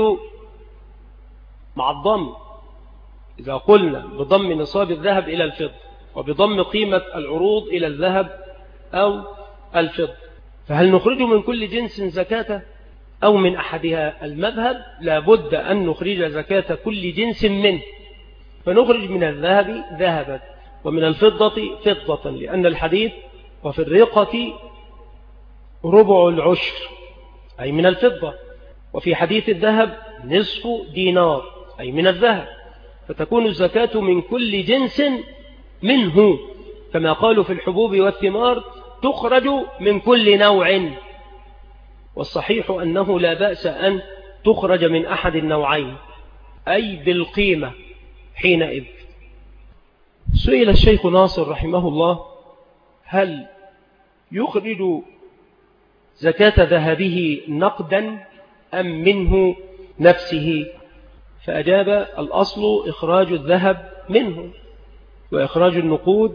مع الضم. إذا قلنا بضم نصاب الذهب إلى الفضة وبضم قيمة العروض إلى الذهب أو الفضة، فهل نخرج من كل جنس زكاة أو من أحدها؟ المذهب لا بد أن نخرج زكاة كل جنس منه، فنخرج من الذهب ذهبا ومن الفضة فضة، لأن الحديث: وفي الرقة ربع العشر، أي من الفضة، وفي حديث الذهب نصف دينار، أي من الذهب، فتكون الزكاة من كل جنس منه، كما قالوا في الحبوب والثمار: تخرج من كل نوع. والصحيح أنه لا بأس أن تخرج من أحد النوعين، أي بالقيمة حينئذ. سئل الشيخ ناصر رحمه الله: هل يخرج زكاة ذهبه نقدا أم منه نفسه؟ فأجاب: الأصل إخراج الذهب منه، وإخراج النقود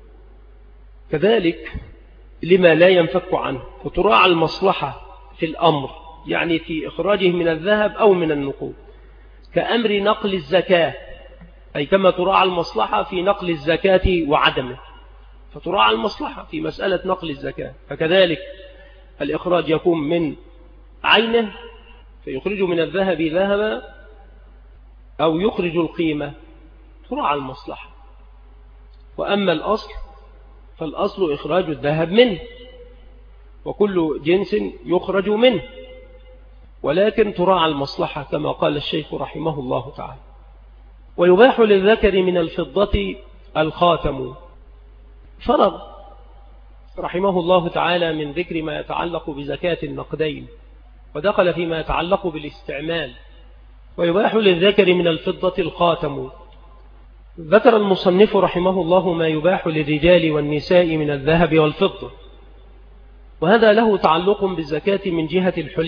كذلك لما لا ينفك عنه، وتراعى المصلحة في الأمر، يعني في إخراجه من الذهب أو من النقود، كأمر نقل الزكاة، أي كما تراعى المصلحة في نقل الزكاة وعدمه، فتراعى المصلحة في مسألة نقل الزكاة، فكذلك الإخراج يكون من عينه فيخرج من الذهب ذهبا، أو يخرج القيمة، تراعى المصلحة. وأما الأصل فالأصل إخراج الذهب منه، وكل جنس يخرج منه، ولكن تراعى المصلحة كما قال الشيخ رحمه الله تعالى. ويباح للذكر من الفضة الخاتم. فرغ رحمه الله تعالى من ذكر ما يتعلق بزكاة النقدين، ودخل فيما يتعلق بالاستعمال. ويباح للذكر من الفضة الخاتم. ذكر المصنف رحمه الله ما يباح للرجال والنساء من الذهب والفضة، وهذا له تعلق بالزكاة من جهة الحلي،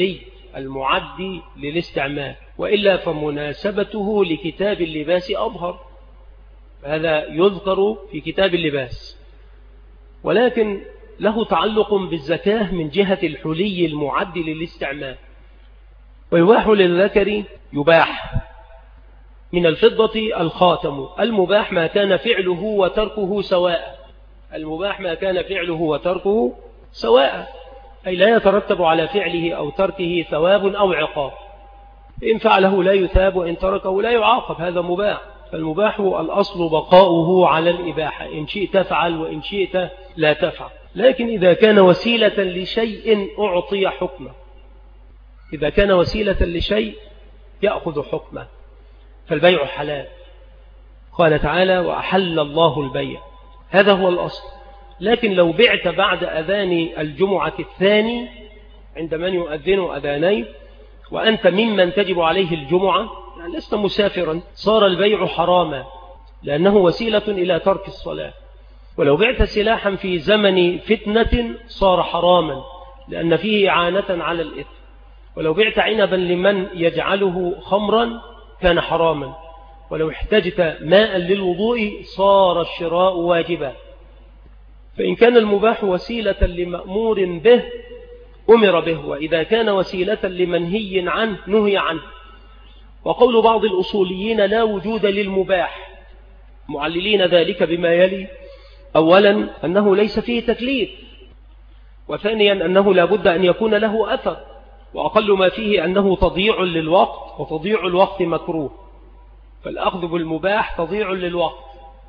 المعد للاستعمال، وإلا فمناسبته لكتاب اللباس أظهر، هذا يذكر في كتاب اللباس، ولكن له تعلق بالزكاة من جهة الحلي المعد للاستعمال. ويباح للذكر يباح من الفضة الخاتم. المباح ما كان فعله وتركه سواء، المباح ما كان فعله وتركه سواء، أي لا يترتب على فعله أو تركه ثواب أو عقاب، إن فعله لا يثاب وإن تركه لا يعاقب، هذا مباح. فالمباح الأصل بقاؤه على الإباحة، إن شئت فعل وإن شئت لا تفعل. لكن إذا كان وسيلة لشيء أعطي حكمه، إذا كان وسيلة لشيء يأخذ حكمه، فالبيع حلال. قال تعالى وأحل الله البيع، هذا هو الأصل. لكن لو بعت بعد أذان الجمعة الثاني عند من يؤذن أذانين وأنت ممن تجب عليه الجمعة، يعني لست مسافرا، صار البيع حراما لأنه وسيلة إلى ترك الصلاة. ولو بعت سلاحا في زمن فتنة صار حراما لأن فيه إعانة على الإثم. ولو بعت عنبا لمن يجعله خمرا كان حراما. ولو احتجت ماء للوضوء صار الشراء واجبا. فإن كان المباح وسيلة لمأمور به أمر به، وإذا كان وسيلة لمنهي عنه نهي عنه. وقول بعض الأصوليين لا وجود للمباح، معللين ذلك بما يلي: أولا أنه ليس فيه تكليف، وثانيا أنه لا بد أن يكون له أثر، وأقل ما فيه أنه تضييع للوقت، وتضييع الوقت مكروه. فالأخذ بالمباح تضييع للوقت،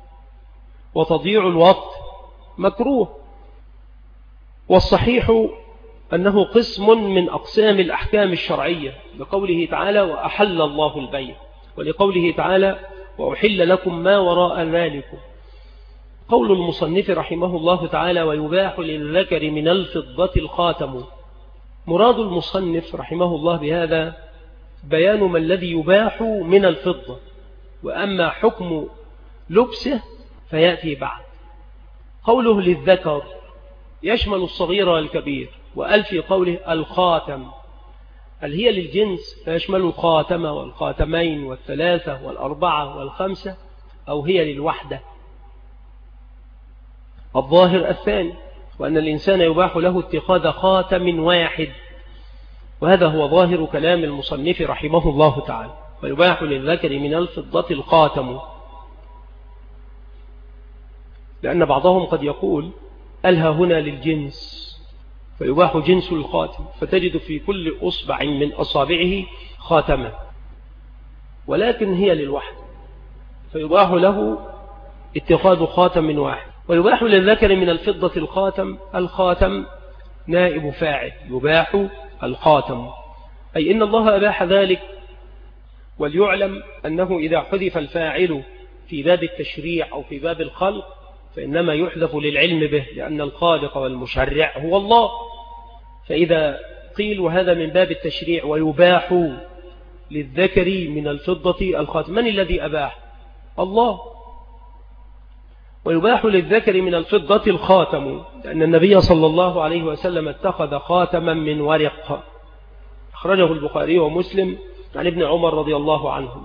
وتضييع الوقت مكروه. والصحيح أنه قسم من أقسام الأحكام الشرعية، لقوله تعالى وأحل الله البيع، ولقوله تعالى وأحل لكم ما وراء ذلكم. قول المصنف رحمه الله تعالى ويباح للذكر من الفضة الخاتم، مراد المصنف رحمه الله بهذا بيان ما الذي يباح من الفضة، وأما حكم لبسه فيأتي بعد. قوله للذكر يشمل الصغير والكبير، وقال في قوله الخاتم هل هي للجنس فيشمل الخاتم والخاتمين والثلاثة والأربعة والخمسة، أو هي للوحدة؟ الظاهر الثاني، وأن الإنسان يباح له اتخاذ خاتم واحد، وهذا هو ظاهر كلام المصنف رحمه الله تعالى. ويباح للذكر من الفضة الخاتم، لأن بعضهم قد يقول ألها هنا للجنس، فيباح جنس الخاتم، فتجد في كل أصبع من أصابعه خاتما، ولكن هي للوحد، فيباح له اتخاذ خاتم واحد. ويباح للذكر من الفضة الخاتم، الخاتم نائب فاعل، يباح الخاتم، أي إن الله أباح ذلك. وليعلم أنه إذا حذف الفاعل في باب التشريع أو في باب الخلق فإنما يحذف للعلم به، لأن الخالق والمشرع هو الله. فإذا قيل وهذا من باب التشريع ويباح للذكر من الفضة الخاتم، من الذي أباح؟ الله. ويباح للذكر من الفضة الخاتم، لأن النبي صلى الله عليه وسلم اتخذ خاتما من ورق، أخرجه البخاري ومسلم عن ابن عمر رضي الله عنهما.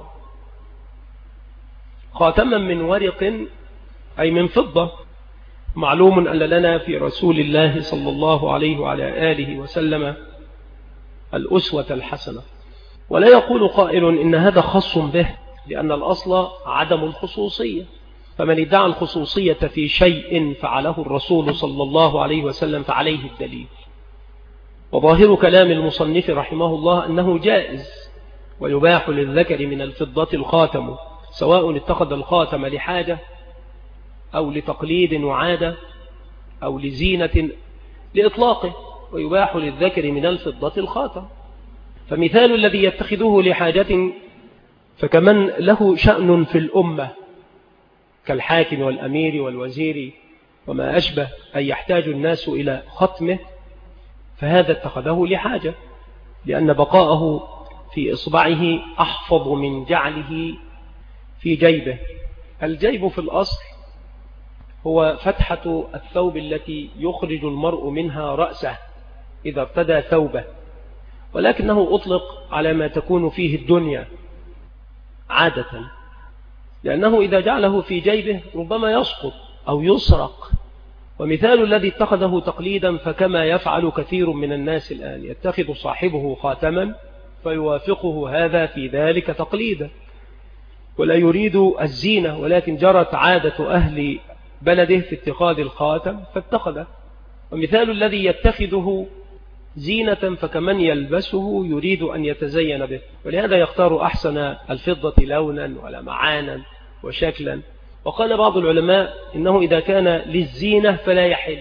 خاتما من ورق أي من فضة. معلوم أن لنا في رسول الله صلى الله عليه وعلى آله وسلم الأسوة الحسنة، ولا يقول قائل إن هذا خاص به، لأن الأصل عدم الخصوصية، فمن ادعى الخصوصية في شيء فعله الرسول صلى الله عليه وسلم فعليه الدليل. وظاهر كلام المصنف رحمه الله أنه جائز. ويباح للذكر من الفضة الخاتم، سواء اتخذ الخاتم لحاجة أو لتقليد وعادة أو لزينة لإطلاقه. ويباح للذكر من الفضة الخاتم. فمثال الذي يتخذه لحاجة فكمن له شأن في الأمة كالحاكم والأمير والوزير وما أشبه، أن يحتاج الناس إلى ختمه، فهذا اتخذه لحاجة، لأن بقاءه في إصبعه أحفظ من جعله في جيبه. الجيب في الأصل هو فتحة الثوب التي يخرج المرء منها رأسه إذا ارتدى ثوبه، ولكنه أطلق على ما تكون فيه الدنيا عادة، لأنه إذا جعله في جيبه ربما يسقط أو يسرق. ومثال الذي اتخذه تقليدا فكما يفعل كثير من الناس الآن، يتخذ صاحبه خاتما فيوافقه هذا في ذلك تقليدا ولا يريد الزينة، ولكن جرت عادة أهل بلده في اتخاذ الخاتم فاتخذه. ومثال الذي يتخذه زينة فكمن يلبسه يريد أن يتزين به، ولهذا يختار أحسن الفضة لونا ولمعانا وشكلا. وقال بعض العلماء إنه إذا كان للزينة فلا يحل،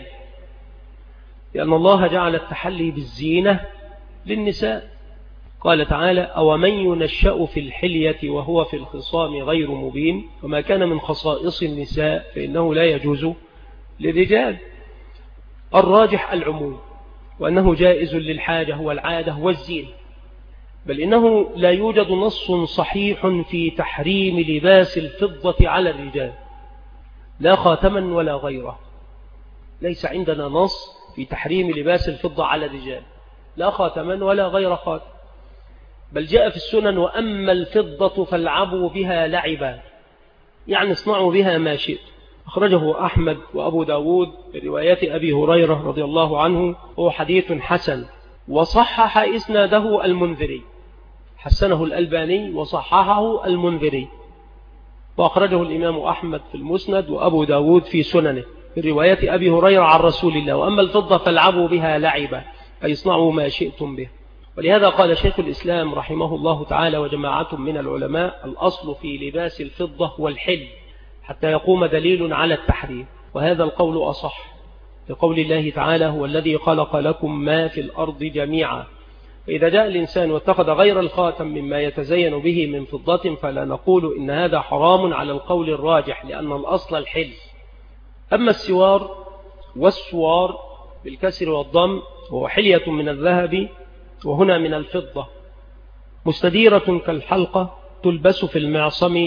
لأن الله جعل التحلي بالزينة للنساء. قال تعالى: أومن ينشأ في الحلية وهو في الخصام غير مبين، وما كان من خصائص النساء فإنه لا يجوز للرجال. الراجح العموم، وأنه جائز للحاجة والعادة والزينة، بل إنه لا يوجد نص صحيح في تحريم لباس الفضة على الرجال، لا خاتما ولا غيره. ليس عندنا نص في تحريم لباس الفضة على الرجال، لا خاتما ولا غير خاتم، بل جاء في السنن: وأما الفضة فالعبوا بها لعبا، يعني اصنعوا بها ما شئت. أخرجه أحمد وأبو داود بروايات أبي هريرة رضي الله عنه، وهو حديث حسن، وصحح إسناده المنذري، حسنه الألباني وصححه المنذري. وأخرجه الإمام أحمد في المسند وأبو داود في سننه بروايات أبي هريرة عن رسول الله: وأما الفضة فالعبوا بها لعبا، أي اصنعوا ما شئتم به. ولهذا قال شيخ الإسلام رحمه الله تعالى وجماعة من العلماء: الأصل في لباس الفضة والحل حتى يقوم دليل على التحريم، وهذا القول أصح، لقول الله تعالى: هو الذي خلق لكم ما في الأرض جميعا. فإذا جاء الإنسان واتخذ غير الخاتم مما يتزين به من فضة فلا نقول إن هذا حرام على القول الراجح، لأن الأصل الحل. أما السوار والسوار بالكسر والضم هو حلية من الذهب وهنا من الفضة، مستديرة كالحلقة، تلبس في المعصم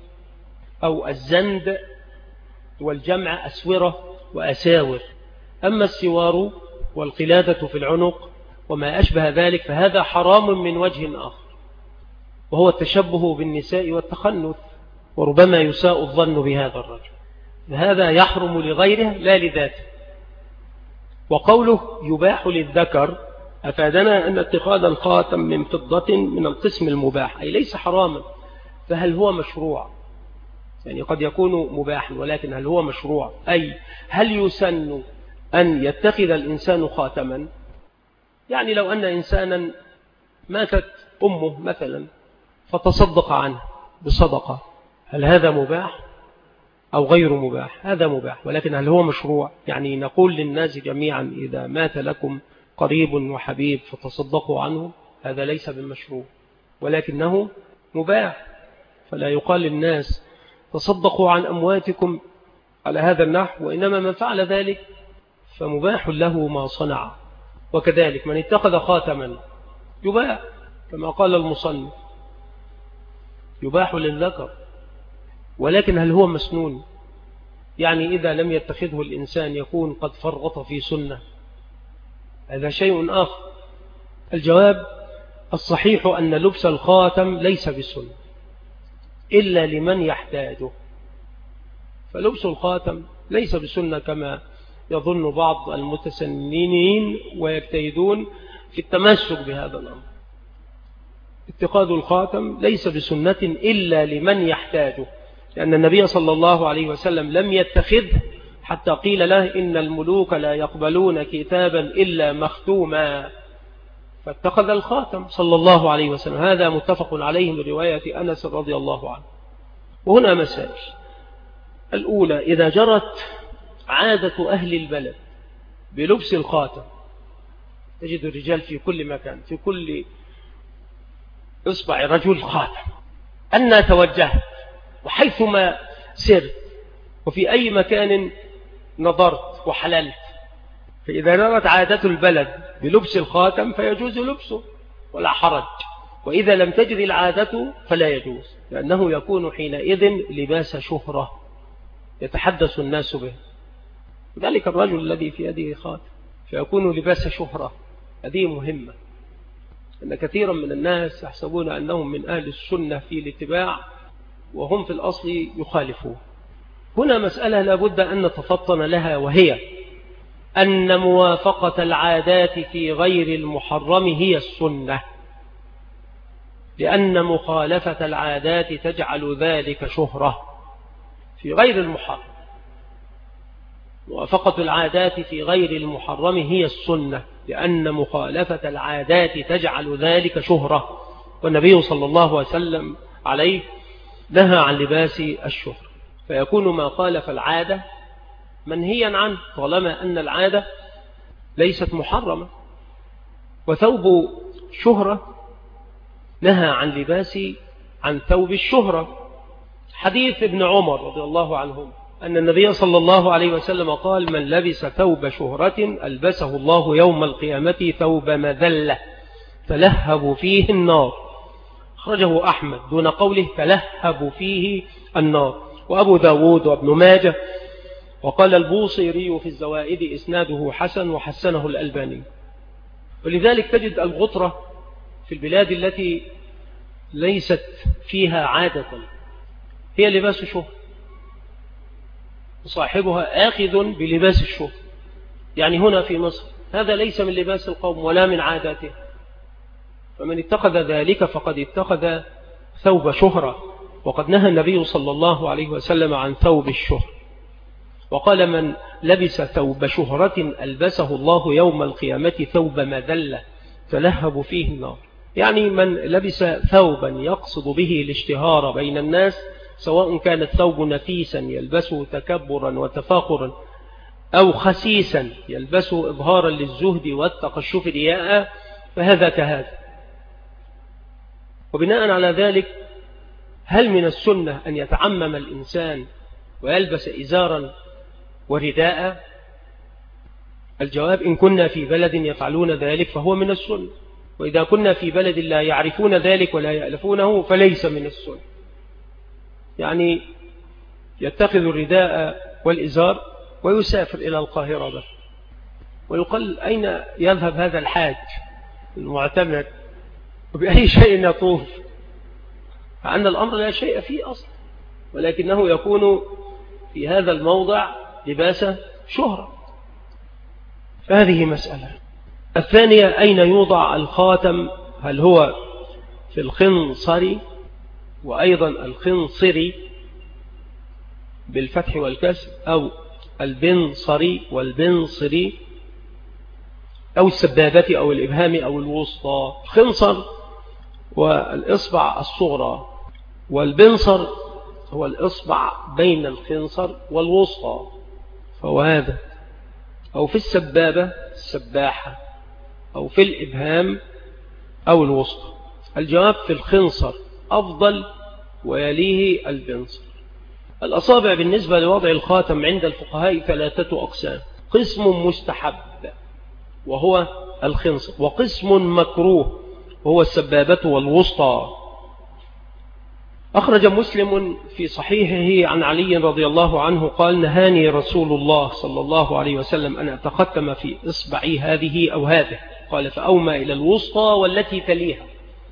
أو الزند، والجمع أسورة وأساور. أما السوار والقلادة في العنق وما أشبه ذلك فهذا حرام من وجه آخر، وهو التشبه بالنساء والتخنث، وربما يساء الظن بهذا الرجل، فهذا يحرم لغيره لا لذاته. وقوله يباح للذكر أفادنا أن اتخاذ الخاتم من فضة من القسم المباح، أي ليس حراما، فهل هو مشروع؟ يعني قد يكون مباحا، ولكن هل هو مشروع؟ أي هل يسن أن يتخذ الإنسان خاتما؟ يعني لو أن إنسانا ماتت أمه مثلا فتصدق عنه بصدقة، هل هذا مباح أو غير مباح؟ هذا مباح، ولكن هل هو مشروع؟ يعني نقول للناس جميعا: إذا مات لكم قريب وحبيب فتصدقوا عنه، هذا ليس بالمشروع، ولكنه مباح. فلا يقال للناس تصدقوا عن أمواتكم على هذا النحو، وإنما من فعل ذلك فمباح له ما صنع. وكذلك من اتخذ خاتما يباح، كما قال المصنف: يباح للذكر، ولكن هل هو مسنون؟ يعني إذا لم يتخذه الإنسان يكون قد فرط في سنة، هذا شيء آخر. الجواب الصحيح أن لبس الخاتم ليس بسنة إلا لمن يحتاجه، فلبس الخاتم ليس بسنة كما يظن بعض المتسننين ويجتهدون في التمسك بهذا الأمر. اتخاذ الخاتم ليس بسنة إلا لمن يحتاجه، لأن النبي صلى الله عليه وسلم لم يتخذه حتى قيل له: إن الملوك لا يقبلون كتابا إلا مختوما، فاتخذ الخاتم صلى الله عليه وسلم. هذا متفق عليه من رواية أنس رضي الله عنه. وهنا مسائل: الأولى، إذا جرت عادة أهل البلد بلبس الخاتم، تجد الرجال في كل مكان، في كل إصبع رجل خاتم، أن توجهت وحيثما سرت وفي أي مكان نظرت وحللت، فإذا جرت عادة البلد بلبس الخاتم فيجوز لبسه ولا حرج، وإذا لم تجد العادة فلا يجوز، لأنه يكون حينئذ لباس شهرة يتحدث الناس به. ذلك الرجل الذي في يده خاتم فيكون لباس شهرة، هذه مهمة. أن كثيرا من الناس يحسبون أنهم من أهل السنة في الاتباع وهم في الأصل يخالفون. هنا مسألة لابد أن نتفطن لها، وهي أن موافقة العادات في غير المحرم هي السنة، لأن مخالفة العادات تجعل ذلك شهرة في غير المحرم. موافقة العادات في غير المحرم هي السنة، لأن مخالفة العادات تجعل ذلك شهرة، والنبي صلى الله عليه نهى عن لباس الشهرة، فيكون ما خالف العادة منهيا عنه طالما أن العادة ليست محرمة. وثوب شهرة نهى عن ثوب الشهرة. حديث ابن عمر رضي الله عنهم أن النبي صلى الله عليه وسلم قال: من لبس ثوب شهرة ألبسه الله يوم القيامة ثوب مذلة تلهب فيه النار. أخرجه أحمد دون قوله تلهب فيه النار، وأبو داود وابن ماجه، وقال البوصيري في الزوائد إسناده حسن وحسنه الألباني. ولذلك تجد الغطرة في البلاد التي ليست فيها عادة هي لباس شهر، وصاحبها آخذ بلباس الشهر. يعني هنا في مصر هذا ليس من لباس القوم ولا من عاداته، فمن اتخذ ذلك فقد اتخذ ثوب شهرة، وقد نهى النبي صلى الله عليه وسلم عن ثوب الشهر، وقال: من لبس ثوب شهرة ألبسه الله يوم القيامة ثوب مذلة تلهب فيه النار. يعني من لبس ثوبا يقصد به الاشتهار بين الناس، سواء كان الثوب نفيسا يلبسه تكبرا وتفاخرا، أو خسيسا يلبسه إظهارا للزهد والتقشف رياء، فهذا كهذا. وبناء على ذلك، هل من السنة أن يتعمم الإنسان ويلبس إزارا ورداء؟ الجواب: إن كنا في بلد يفعلون ذلك فهو من السنة، وإذا كنا في بلد لا يعرفون ذلك ولا يألفونه فليس من السنة. يعني يتخذ الرداء والإزار ويسافر إلى القاهرة بس، ويقال: أين يذهب هذا الحاج المعتمر وبأي شيء يطوف؟ فأن الأمر لا شيء فيه أصلا، ولكنه يكون في هذا الموضع لباس شهرة. فهذه مسألة. الثانية: أين يوضع الخاتم؟ هل هو في الخنصر، وأيضا الخنصري بالفتح والكسر، أو البنصري والبنصري، أو السبابة أو الإبهام أو الوسطى؟ الخنصر والإصبع الصغرى، والبنصر هو الإصبع بين الخنصر والوسطى، فهو هذا. أو في السبابة السباحة، أو في الإبهام أو الوسطى. الجواب: في الخنصر أفضل، ويليه البنصر. الأصابع بالنسبة لوضع الخاتم عند الفقهاء 3 أقسام: قسم مستحب وهو الخنصر، وقسم مكروه وهو السبابة والوسطى. أخرج مسلم في صحيحه عن علي رضي الله عنه قال: نهاني رسول الله صلى الله عليه وسلم أن أتختم في إصبعي هذه أو هذه، قال: فأومى إلى الوسطى والتي تليها،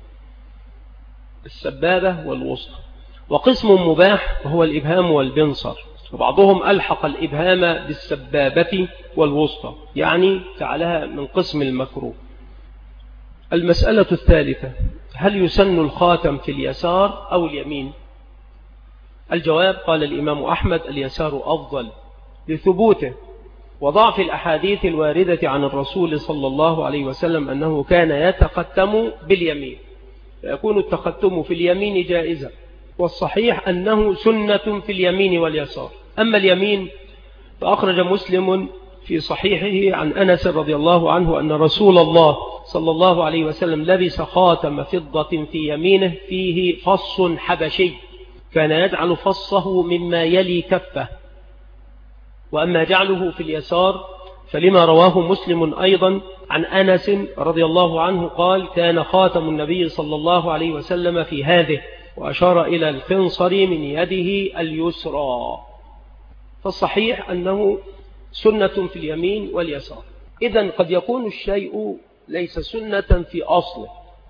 السبابة والوسطى. وقسم مباح وهو الإبهام والبنصر، وبعضهم ألحق الإبهام بالسبابة والوسطى، يعني جعلها من قسم المكروه. المسألة الثالثة: هل يسن الخاتم في اليسار أو اليمين؟ الجواب: قال الإمام أحمد: اليسار أفضل لثبوته وضعف الأحاديث الواردة عن الرسول صلى الله عليه وسلم أنه كان يتختم باليمين، فيكون التختم في اليمين جائزا، والصحيح أنه سنة في اليمين واليسار. أما اليمين فأخرج مسلم في صحيحه عن أنس رضي الله عنه أن رسول الله صلى الله عليه وسلم لبس خاتم فضة في يمينه فيه فص حبشي، كان يجعل فصه مما يلي كفه. وأما جعله في اليسار فلما رواه مسلم أيضا عن أنس رضي الله عنه قال: كان خاتم النبي صلى الله عليه وسلم في هذه، وأشار إلى الخنصر من يده اليسرى. فالصحيح أنه سنة في اليمين واليسار. إذن قد يكون الشيء ليس سنة في أصله،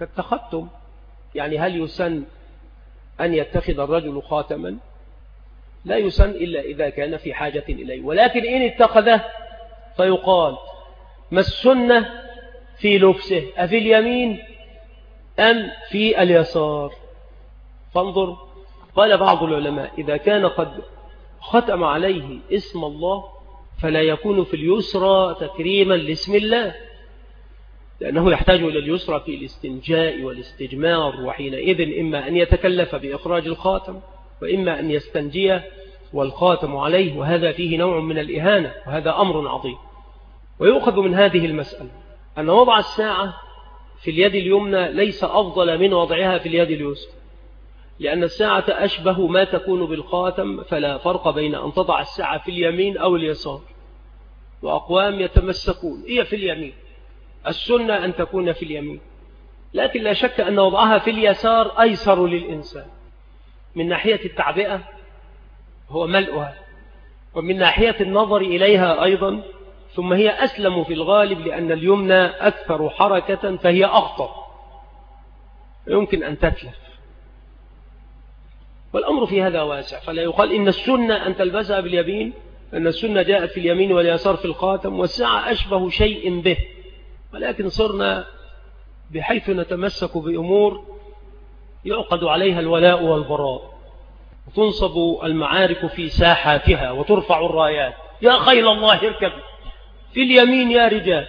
كالتختم. يعني هل يسن أن يتخذ الرجل خاتما؟ لا يسن إلا إذا كان في حاجة إليه، ولكن إن اتخذه فيقال ما السنة في لبسه، أفي اليمين أم في اليسار؟ فانظر، قال بعض العلماء إذا كان قد ختم عليه اسم الله فلا يكون في اليسرى تكريما لاسم الله، لأنه يحتاج إلى اليسرى في الاستنجاء والاستجمار، وحينئذ إما أن يتكلف بإخراج الخاتم وإما أن يستنجي والخاتم عليه، وهذا فيه نوع من الإهانة، وهذا أمر عظيم. ويؤخذ من هذه المسألة أن وضع الساعة في اليد اليمنى ليس أفضل من وضعها في اليد اليسرى، لأن الساعة أشبه ما تكون بالخاتم، فلا فرق بين أن تضع الساعة في اليمين أو اليسار. وأقوام يتمسكون هي في اليمين، السنة أن تكون في اليمين، لكن لا شك أن وضعها في اليسار أيسر للإنسان من ناحية التعبئة هو ملؤها، ومن ناحية النظر إليها أيضا، ثم هي أسلم في الغالب لأن اليمنى أكثر حركة فهي أخطر، يمكن أن تتلف. والأمر في هذا واسع، فلا يقال إن السنة أن تلبسها باليمين، أن السنة جاءت في اليمين واليسار في الخاتم، والساعة أشبه شيء به، ولكن صرنا بحيث نتمسك بأمور يعقد عليها الولاء والبراء، وتنصب المعارك في ساحاتها وترفع الرايات، يا خيل الله اركب في اليمين يا رجال.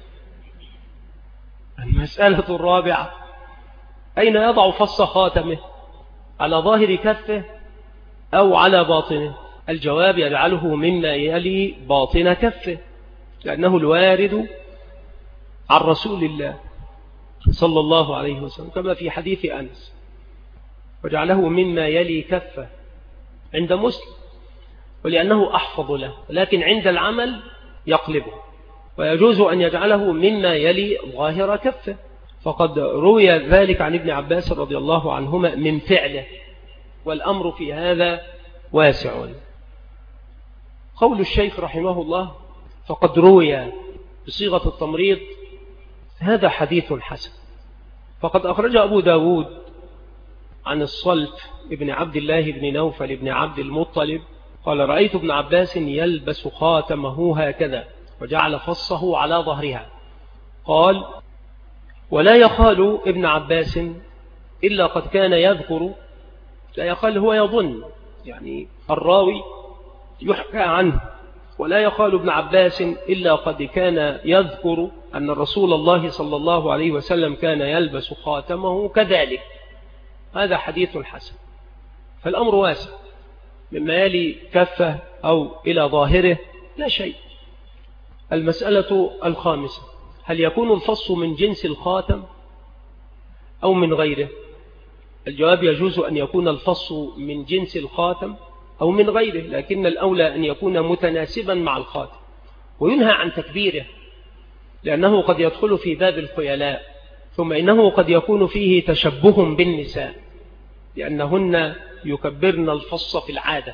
المسألة الرابعة، أين يضع فص خاتمه؟ على ظاهر كفه أو على باطنه؟ الجواب يجعله مما يلي باطن كفه، لأنه الوارد عن رسول الله صلى الله عليه وسلم كما في حديث أنس، وجعله مما يلي كفه عند مسلم، ولأنه أحفظ له، لكن عند العمل يقلبه، ويجوز أن يجعله مما يلي ظاهر كفه، فقد روي ذلك عن ابن عباس رضي الله عنهما من فعله، والأمر في هذا واسع. قول الشيخ رحمه الله فقد روي بصيغة التمريض، هذا حديث حسن. فقد أخرج أبو داود عن الصلت ابن عبد الله بن نوفل ابن عبد المطلب قال رأيت ابن عباس يلبس خاتمه هكذا وجعل فصه على ظهرها. قال ولا يخال ابن عباس إلا قد كان يذكر، لا يخال هو يظن، يعني الراوي يحكى عنه، ولا يخال ابن عباس إلا قد كان يذكر أن رسول الله صلى الله عليه وسلم كان يلبس خاتمه كذلك. هذا حديث حسن، فالأمر واسع، مما يلي كفه أو إلى ظاهره لا شيء. المسألة الخامسة، هل يكون الفص من جنس الخاتم أو من غيره؟ الجواب يجوز أن يكون الفص من جنس الخاتم أو من غيره، لكن الأولى أن يكون متناسبا مع الخاتم، وينهى عن تكبيره لأنه قد يدخل في باب الخيلاء، ثم إنه قد يكون فيه تشبه بالنساء لأنهن يكبرن الفص في العادة،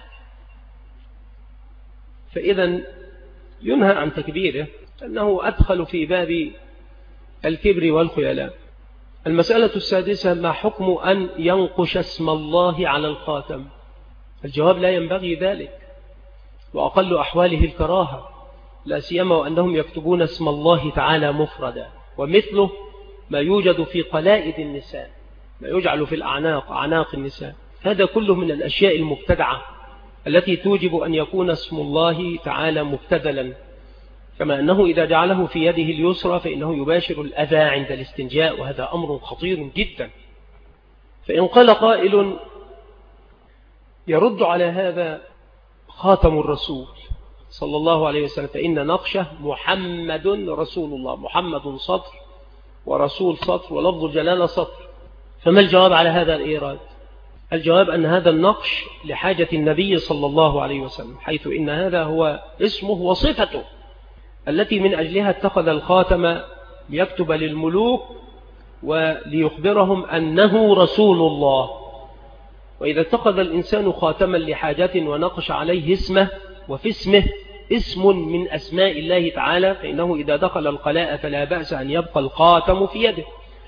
فإذا ينهى عن تكبيره أنه أدخل في باب الكبر والخيلاء. المسألة السادسة، ما حكم أن ينقش اسم الله على الخاتم؟ الجواب لا ينبغي ذلك، وأقل أحواله الكراهة، لا سيما وأنهم يكتبون اسم الله تعالى مفردا، ومثله ما يوجد في قلائد النساء، ما يجعل في الأعناق، أعناق النساء، هذا كله من الأشياء المبتدعة التي توجب أن يكون اسم الله تعالى مبتذلا، كما أنه إذا جعله في يده اليسرى فإنه يباشر الأذى عند الاستنجاء، وهذا أمر خطير جدا. فإن قال قائل يرد على هذا خاتم الرسول صلى الله عليه وسلم، فإن نقشه محمد رسول الله، محمد سطر ورسول سطر ولفظ الجلالة سطر، فما الجواب على هذا الإيراد؟ الجواب أن هذا النقش لحاجة النبي صلى الله عليه وسلم، حيث إن هذا هو اسمه وصفته التي من أجلها اتخذ الخاتم ليكتب للملوك وليخبرهم أنه رسول الله. وإذا اتخذ الإنسان خاتما لحاجة ونقش عليه اسمه، وفي اسمه اسم من أسماء الله تعالى، فإنه إذا دخل القلاء فلا بأس أن يبقى الخاتم في يده.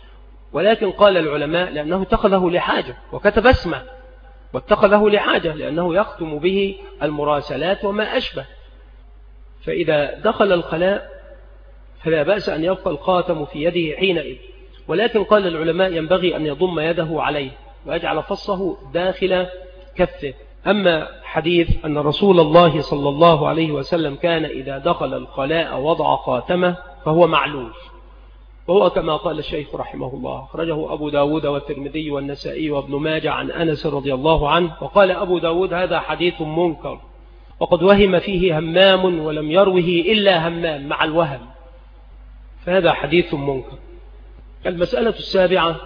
ولكن قال العلماء لأنه اتخذه لحاجة وكتب اسمه، واتخذه لحاجة لأنه يختم به المراسلات وما أشبه. فإذا دخل الخلاء فلا بأس أن يبقى الخاتم في يده حينئذ، ولكن قال العلماء ينبغي أن يضم يده عليه ويجعل فصه داخل كفه. أما حديث أن رسول الله صلى الله عليه وسلم كان إذا دخل الخلاء وضع خاتمه فهو معلول، وهو كما قال الشيخ رحمه الله، أخرجه أبو داود والترمذي والنسائي وابن ماجه عن أنس رضي الله عنه. وقال أبو داود هذا حديث منكر، وقد وهم فيه همام ولم يروه إلا همام مع الوهم، فهذا حديث منكر. المسألة السابعة: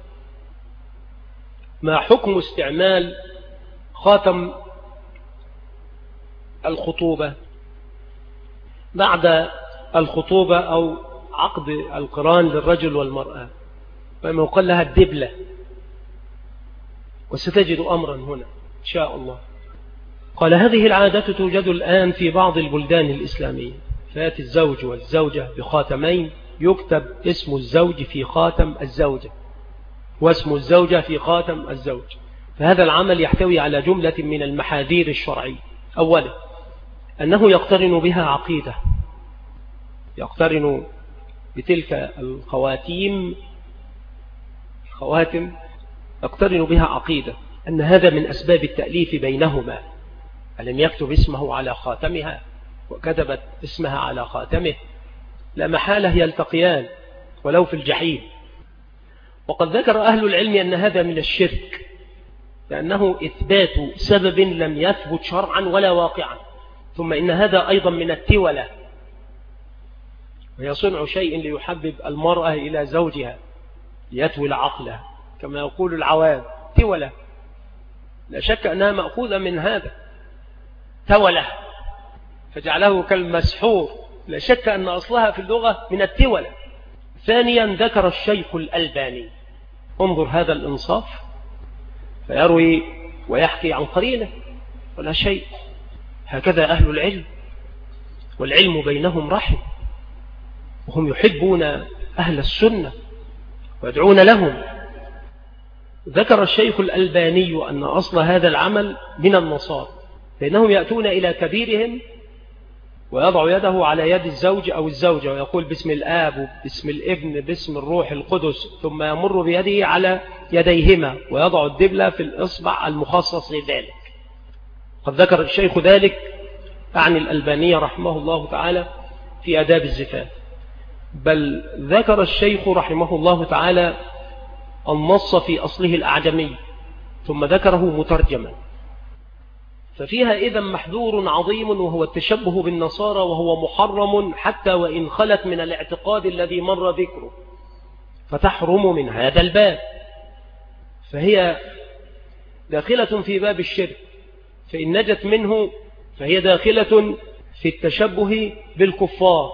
ما حكم استعمال خاتم الخطوبة بعد الخطوبة أو عقد القران للرجل والمرأة، وما يقال لها الدبلة، وستجد أمرا هنا إن شاء الله. قال: هذه العادة توجد الآن في بعض البلدان الإسلامية، فيأتي الزوج والزوجة بخاتمين، يكتب اسم الزوج في خاتم الزوجة واسم الزوجة في خاتم الزوج. فهذا العمل يحتوي على جملة من المحاذير الشرعية. أولا، أنه يقترن بها عقيدة، يقترن بتلك الخواتم يقترن بها عقيدة، أن هذا من أسباب التأليف بينهما. ألم يكتب اسمه على خاتمها وكتبت اسمها على خاتمه، لا محالة يلتقيان ولو في الجحيم. وقد ذكر أهل العلم أن هذا من الشرك، لأنه إثبات سبب لم يثبت شرعا ولا واقعا. ثم إن هذا أيضا من التولة، وهي صنع شيء ليحبب المرأة إلى زوجها ليتول عقله، كما يقول العوام تولة. لا شك أنها مأخوذة من هذا، تولة فجعله كالمسحور، لا شك أن أصلها في اللغة من التولة. ثانيا، ذكر الشيخ الألباني، انظر هذا الإنصاف، فيروي ويحكي عن قرينه ولا شيء. هكذا أهل العلم، والعلم بينهم رحم، وهم يحبون أهل السنة ويدعون لهم. ذكر الشيخ الألباني أن أصل هذا العمل من النصارى، فإنهم يأتون إلى كبيرهم ويضع يده على يد الزوج أو الزوجة ويقول باسم الآب باسم الابن باسم الروح القدس، ثم يمر بيده على يديهما ويضع الدبلة في الإصبع المخصص لذلك. قد ذكر الشيخ ذلك عن الألباني رحمه الله تعالى في آداب الزفاف، بل ذكر الشيخ رحمه الله تعالى النص في أصله الأعجمي ثم ذكره مترجما. ففيها إذن محذور عظيم، وهو التشبه بالنصارى، وهو محرم حتى وإن خلت من الاعتقاد الذي مر ذكره، فتحرم من هذا الباب. فهي داخلة في باب الشرك، فإن نجت منه فهي داخلة في التشبه بالكفار.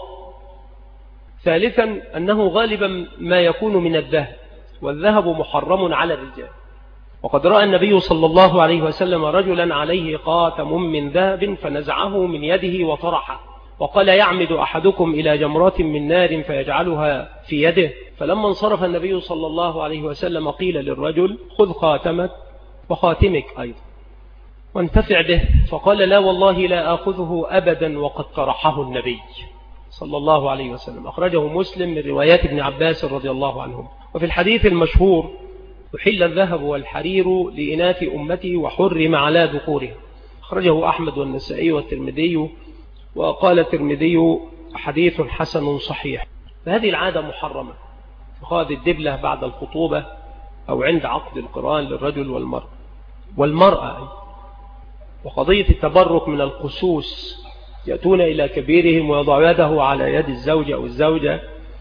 ثالثا، أنه غالبا ما يكون من الذهب، والذهب محرم على الرجال. وقد رأى النبي صلى الله عليه وسلم رجلا عليه خاتم من ذهب فنزعه من يده وطرحه، وقال: يعمد أحدكم إلى جمرات من نار فيجعلها في يده. فلما انصرف النبي صلى الله عليه وسلم قيل للرجل: خذ خاتمك وخاتمك أيضا وانتفع به. فقال: لا والله لا آخذه أبدا وقد طرحه النبي صلى الله عليه وسلم. أخرجه مسلم من روايات ابن عباس رضي الله عنهم. وفي الحديث المشهور: يحل الذهب والحرير لإناث أمتي وحرم على ذكورها. أخرجه أحمد والنسائي والترمذي، وقال الترمذي: حديث حسن صحيح. فهذه العادة محرمة، فخذ الدبلة بعد الخطوبة أو عند عقد القران للرجل والمرأة. وقضية التبرك من القسوس، يأتون إلى كبيرهم ويضع يده على يد الزوج أو الزوجة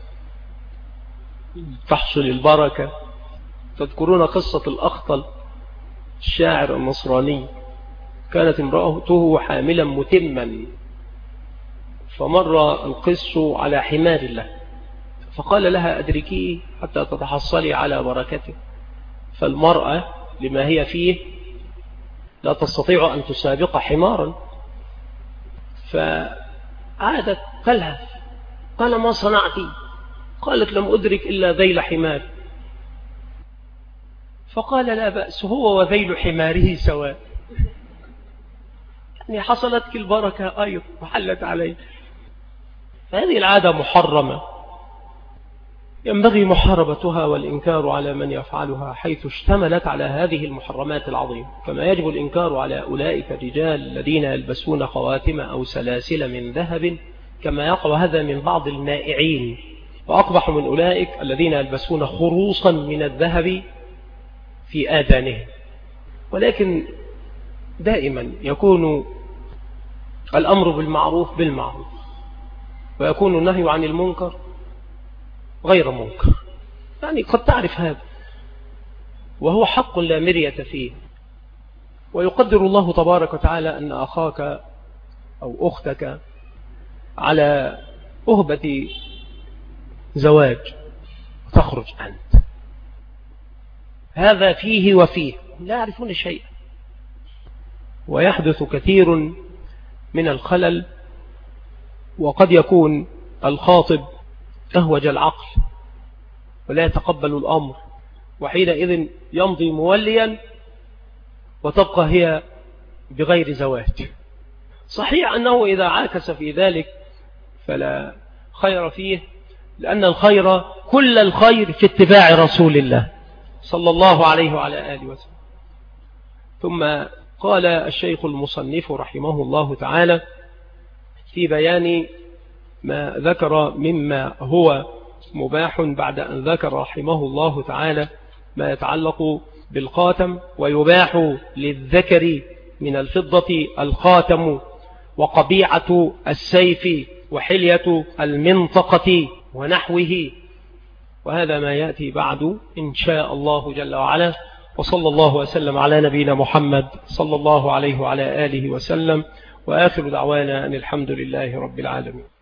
تحصل البركة. تذكرون قصة الأخطل الشاعر النصراني، كانت امرأته حاملا متما، فمر القس على حمار له فقال لها: أدركيه حتى تتحصلي على بركته. فالمرأة لما هي فيه لا تستطيع أن تسابق حمارا، فعادت تلهث. قال: ما صنعتي؟ قالت: لم أدرك إلا ذيل حمار. فقال لا بأس، هو وذيل حماره سواء. يعني حصلتك البركة أيضا وحلت عليه. فهذه العادة محرمة ينبغي محاربتها والإنكار على من يفعلها، حيث اشتملت على هذه المحرمات العظيمة. كما يجب الإنكار على أولئك الرجال الذين يلبسون خواتم أو سلاسل من ذهب، كما يقع هذا من بعض المائعين. وأقبح من أولئك الذين يلبسون خروصا من الذهب في آذانهم. ولكن دائما يكون الأمر بالمعروف بالمعروف، ويكون النهي عن المنكر غير منكر. يعني قد تعرف هذا وهو حق لا مرية فيه، ويقدر الله تبارك وتعالى أن أخاك أو أختك على أهبة زواج تخرج أنت، هذا فيه وفيه لا يعرفون شيئا، ويحدث كثير من الخلل. وقد يكون الخاطب أهوج العقل ولا يتقبل الأمر، وحينئذ يمضي موليا وتبقى هي بغير زواج. صحيح أنه إذا عاكس في ذلك فلا خير فيه، لأن الخير كل الخير في اتباع رسول الله صلى الله عليه وعلى آله وسلم. ثم قال الشيخ المصنف رحمه الله تعالى في بيان ما ذكر مما هو مباح، بعد أن ذكر رحمه الله تعالى ما يتعلق بالخاتم: ويباح للذكر من الفضة الخاتم وقبيعة السيف وحلية المنطقة ونحوه. وهذا ما يأتي بعد إن شاء الله جل وعلا. وصلى الله وسلم على نبينا محمد صلى الله عليه وعلى آله وسلم، وآخر دعوانا أن الحمد لله رب العالمين.